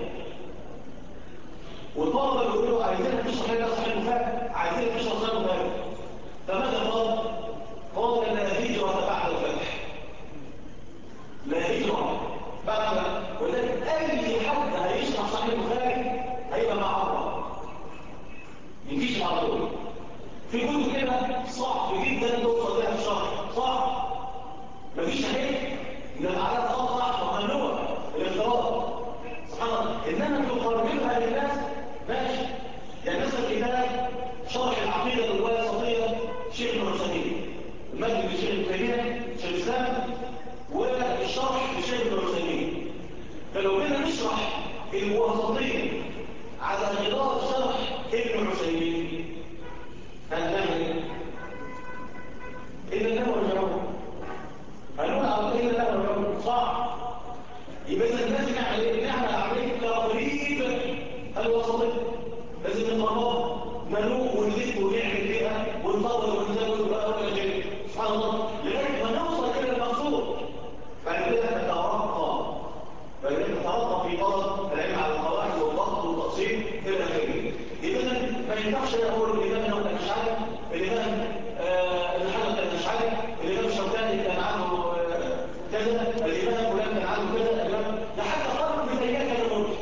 والطلبة بيقولوا عايزين تشرح لنا صحيح البخاري، عايزين تشرح صحيح البخاري، فماذا قال؟ قال لا هجرة بعد الفتح، لا هجرة بعد، ولكن أي حد هيشرح صحيح البخاري هيبقى معرض يجيش مع طول في كتب كده صعب جدا توصل لها الشرح، صعب مفيش حاجه من العادات اقطع وممنوع الافتراض سبحان الله، انما تقربها للناس ماشي. يعني مثلا كتاب شرح العقيده الواسطيه شيخ ابن عثيمين، المجد لشيخ ابن تيميه شيخ الاسلام، والشرح لشيخ ابن عثيمين، فلو بدنا نشرح الواسطيه على غرار شرح ابن عثيمين هنعمل ايه؟ إذا له الجواب هنقول على إيه له الجواب صعب. يبقى الناس نعمل ايه؟ نعمل عمليه تقريب الوسطيه، لازم نقربها نلوق ونلف ونعمل فيها ونطور ونزود بقى ونجري سبحان الله لغايه ما نوصل الى المقصود. بعد كده نترقى، بعد كده نترقى في طلب العلم على القواعد والضغط والتقسيم الى اخره. إذا ما ينفعش أقول الإمام كان أشعري، الإمام ابن حجر كان أشعري، الإمام الشوكاني كان عنده كذا، الإمام فلان كان عنده كذا، الإمام لحتى قالوا ابن تيمية كان مرجئ.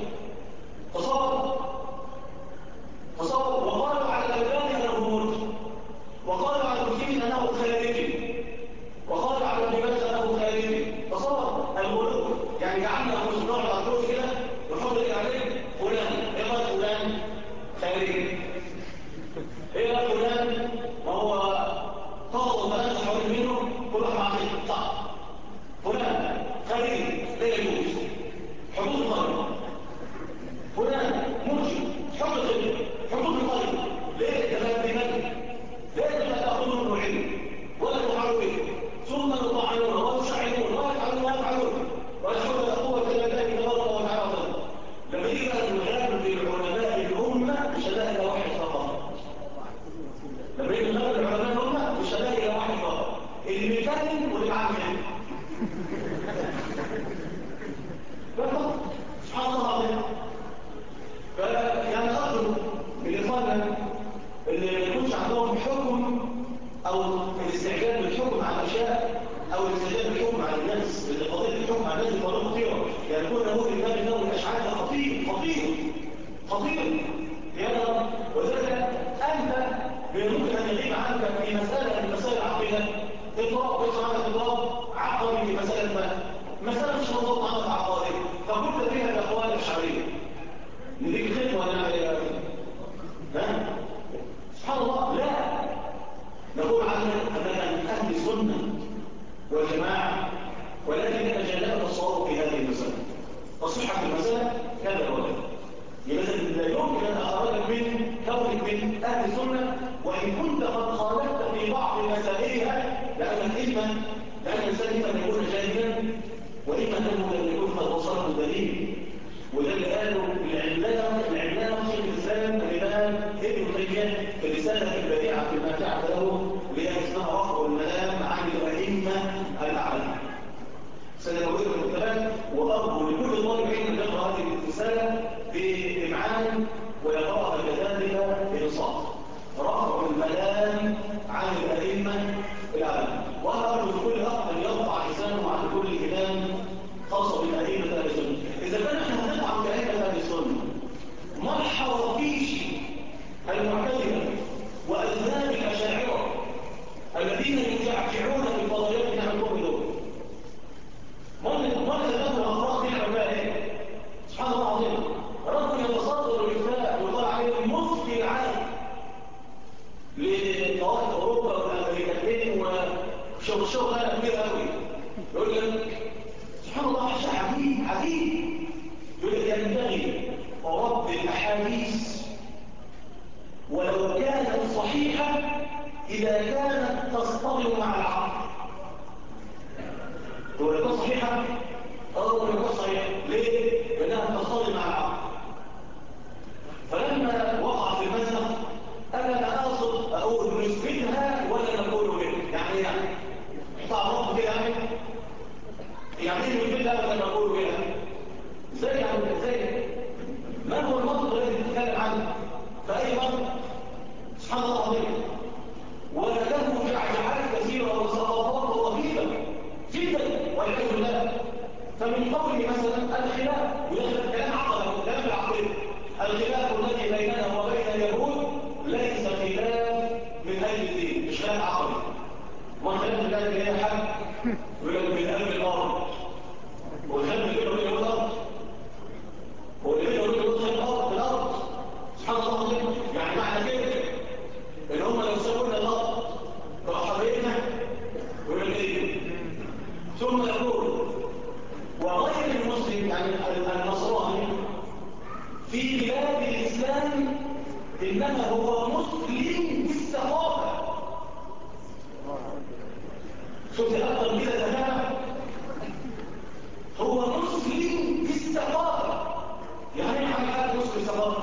تصور وقالوا على الألباني أنه مرجئ، وقالوا على المسلمين أنه خارجي، وقالوا على ابن باز أنه خارجي. تصور الغلو، يعني جعلنا أبو سنوع على الكرسي كده ونحط عليه فلان، إيه رأي فلان؟ خارجي. ايه بقى فلان؟ ما هو طاقه وثلاثه حوالين منه كل واحد مع فيه صح. فلان خارجي لا يجوز حدود الطريق، فلان مرجي حدود الطريق، ليه كلام بمجد؟ ليه لا تاخذوا منه علم ولا تفعلوا به ثم يطعنون ويشعرون ويفعلون ولا حول ولا قوه الا بالله تبارك وتعالى. لما يجي بقى نغامر في علماء الامه مش هنلاقي واحد فقط، لما يجي نغامر العلماء الامه مش هنلاقي واحد فقط، اللي بيتكلم واللي معاه كلمه سبحان الله العظيم. فيعني ارجو من اخواننا اللي ما يكونش عندهم حكم او الاستعجال بالحكم على الاشياء او الاستعجال بالحكم على الناس، اللي قضيه الحكم على الناس قضيه خطيره، يعني كنا نقول الامام النووي الاشعري ده خطير لهذا، وذلك انت ممكن ان يغيب عنك في مساله من مسائل العقيده اطلاق ليس عنك اطلاق عقدي في مساله مش مضبوط عنك عقدي فقلت فيها الاقوال الاشعريه نديك خدمه ولا نعمل ايه؟ ها؟ سبحان الله. لا نقول عنك انك من اهل السنه والجماعه، ولكن تجنبت الصواب في هذه المساله، تصحح المساله كذا وكذا. لذا لا يمكن ان اخرجك من كونك من اهل السنه وان كنت قد خالفت إما لأن الإنسان إما أن يكون جاهلا وإما أنه لم يكن قد وصله دليل. وده اللي قاله العلامة شيخ الإسلام الإمام ابن تيمية في الرسالة البديعة فيما جعل له اللي هي اسمها رفع الملام عن الأئمة الأعلام. سنوية المكتبات وأرجو لكل طالب علم أن يقرأ هذه الرسالة بإمعان ويقرأها كذلك بإنصاف. رفع الملام عن الأئمة الأعلام. وأنا أرجو لكل أخ أن يرفع لسانه عن كل إمام خاصة بالأئمة أهل السنة. إذا كان احنا هنطعم بأئمة أهل السنة ما الحرافيش المعتزلة وأذناب الأشاعرة الذين يجعجعون في الفضائيات نعملهم دول. ما لهم الأخلاق دي العلماء سبحان الله العظيم. ربنا يتصدر الإفتاء ويقال عليه المفتي العالم لطوائف أوروبا والأمريكتين وشغلانة كبيرة قوي. يقول لك سبحان الله شيء عجيب يقول لك ينبغي رد الأحاديث ولو كانت صحيحة إذا كانت تصطدم مع العقل. هو لو صحيحة أو لو صحيحة ليه؟ لأنها تصطدم مع العقل. فلما وقع في المسخ أنا أقصد أقول نثبتها ولا نقول به. يعني تعرفوا كده يعني نثبتها ولا نقول بها. ازاي ما هو المنطق الذي تتكلم عنه فأي منطق سبحان الله العظيم. وله جعجعات كثيرة وسقطات رهيبة جدا والعياذ بالله. فمن قوله مثلا الخلاف ويخلف كلام عقل كلام العقيدة. الخلاف الذي بيننا وبين اليهود ليس خلاف من أجل الدين مش خلاف عقلي. والخلاف الذي هي حق يقول من قلب الأرض والخلاف اللي بينه وبين الأرض واللي بينه وبين الأرض سبحان الله العظيم. يعني معنى كده ان هم لو سووا لنا الأرض فحبيبنا يقول ايه ثم يقول وغير المسلم يعني النصراني في بلاد الإسلام إنما هو مسلم بالثقافة. شفت أكثر كده تماما هو مسلم بالثقافة. يعني عن حاجة مسلم بالثقافة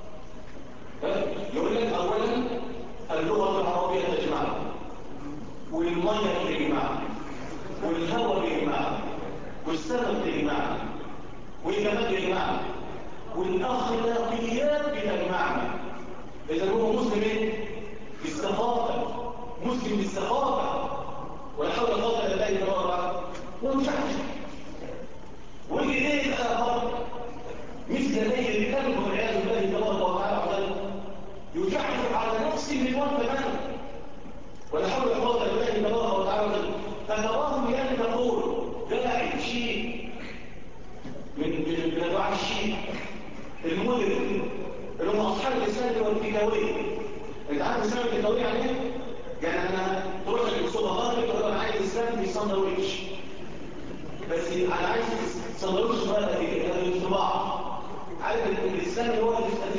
يقول لك أولا اللغة العربية تجمعنا والمية تجمعنا والهواء تجمعنا والسمك تجمعنا والنبات تجمعنا والأخلاقيات بتجمعنا. إذا هو مسلم إيه؟ بالثقافة مسلم بالثقافة ولا حول ولا قوة إلا بالله ومشعش والإيدين الآخر مثل ليه الكلب والعياذ بالله تبارك وتعالى يجعل على نفس المنوان تماما ولا حول ولا قوة إلا بالله تبارك وتعالى. فتراهم يعني تقول داعي شيء من أنواع الشيء المدرك اللي هم أصحاب الإسلام والتكاوية. أنت عارف الإسلام والتكاوية يعني إيه؟ يعني أنا تروح للسوبر ماركت تقول أنا عايز إسلام في ساندويتش بس أنا عايز ساندويتش صغير هذا الصباع. عارف الإسلام اللي هو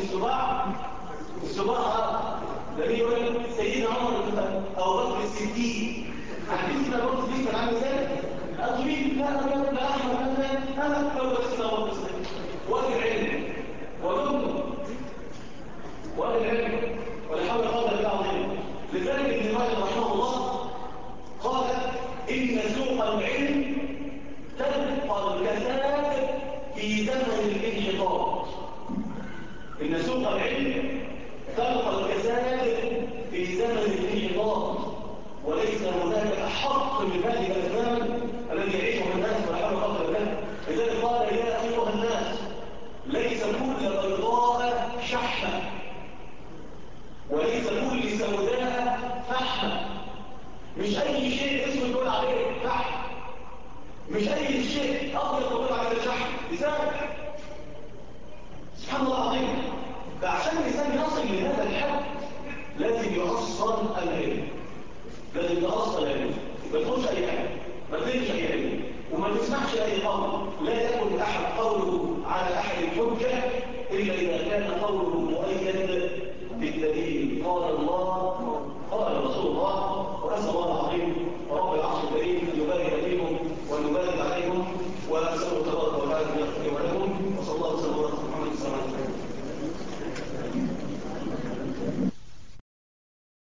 الصباع ده بيقول سيدنا عمر أو بكر الستين عارفين كده بكر الستين كان عامل إزاي؟ أطويل لا أحمد أنا أول بس أول بس وقت العلم وضمن وقت العلم ولا حول ولا قوة إلا بالله. لذلك ابن رجب رحمه الله قال إن سوق العلم تبقى الكساد في زمن الانحطاط. إن سوق العلم تبقى الكساد في زمن الانحطاط وليس هناك أحق من هذه الأزمان الذي يعيشها الناس ولا حول ولا قوة إلا بالله. لذلك قال يا أيها الناس ليس كل بيضاء شحمة وليس كل سوداء فحمة. مش أي شيء اسمه يقول عليه فحم مش أي شيء أبيض يقول عليه شحم. لذلك سبحان الله العظيم. فعشان الإنسان يصل لهذا الحد لازم يؤصل العلم لازم يؤصل العلم ما تقولش أي حاجة ما تقولش أي علم وما تسمعش أي قول لا يكن أحد قوله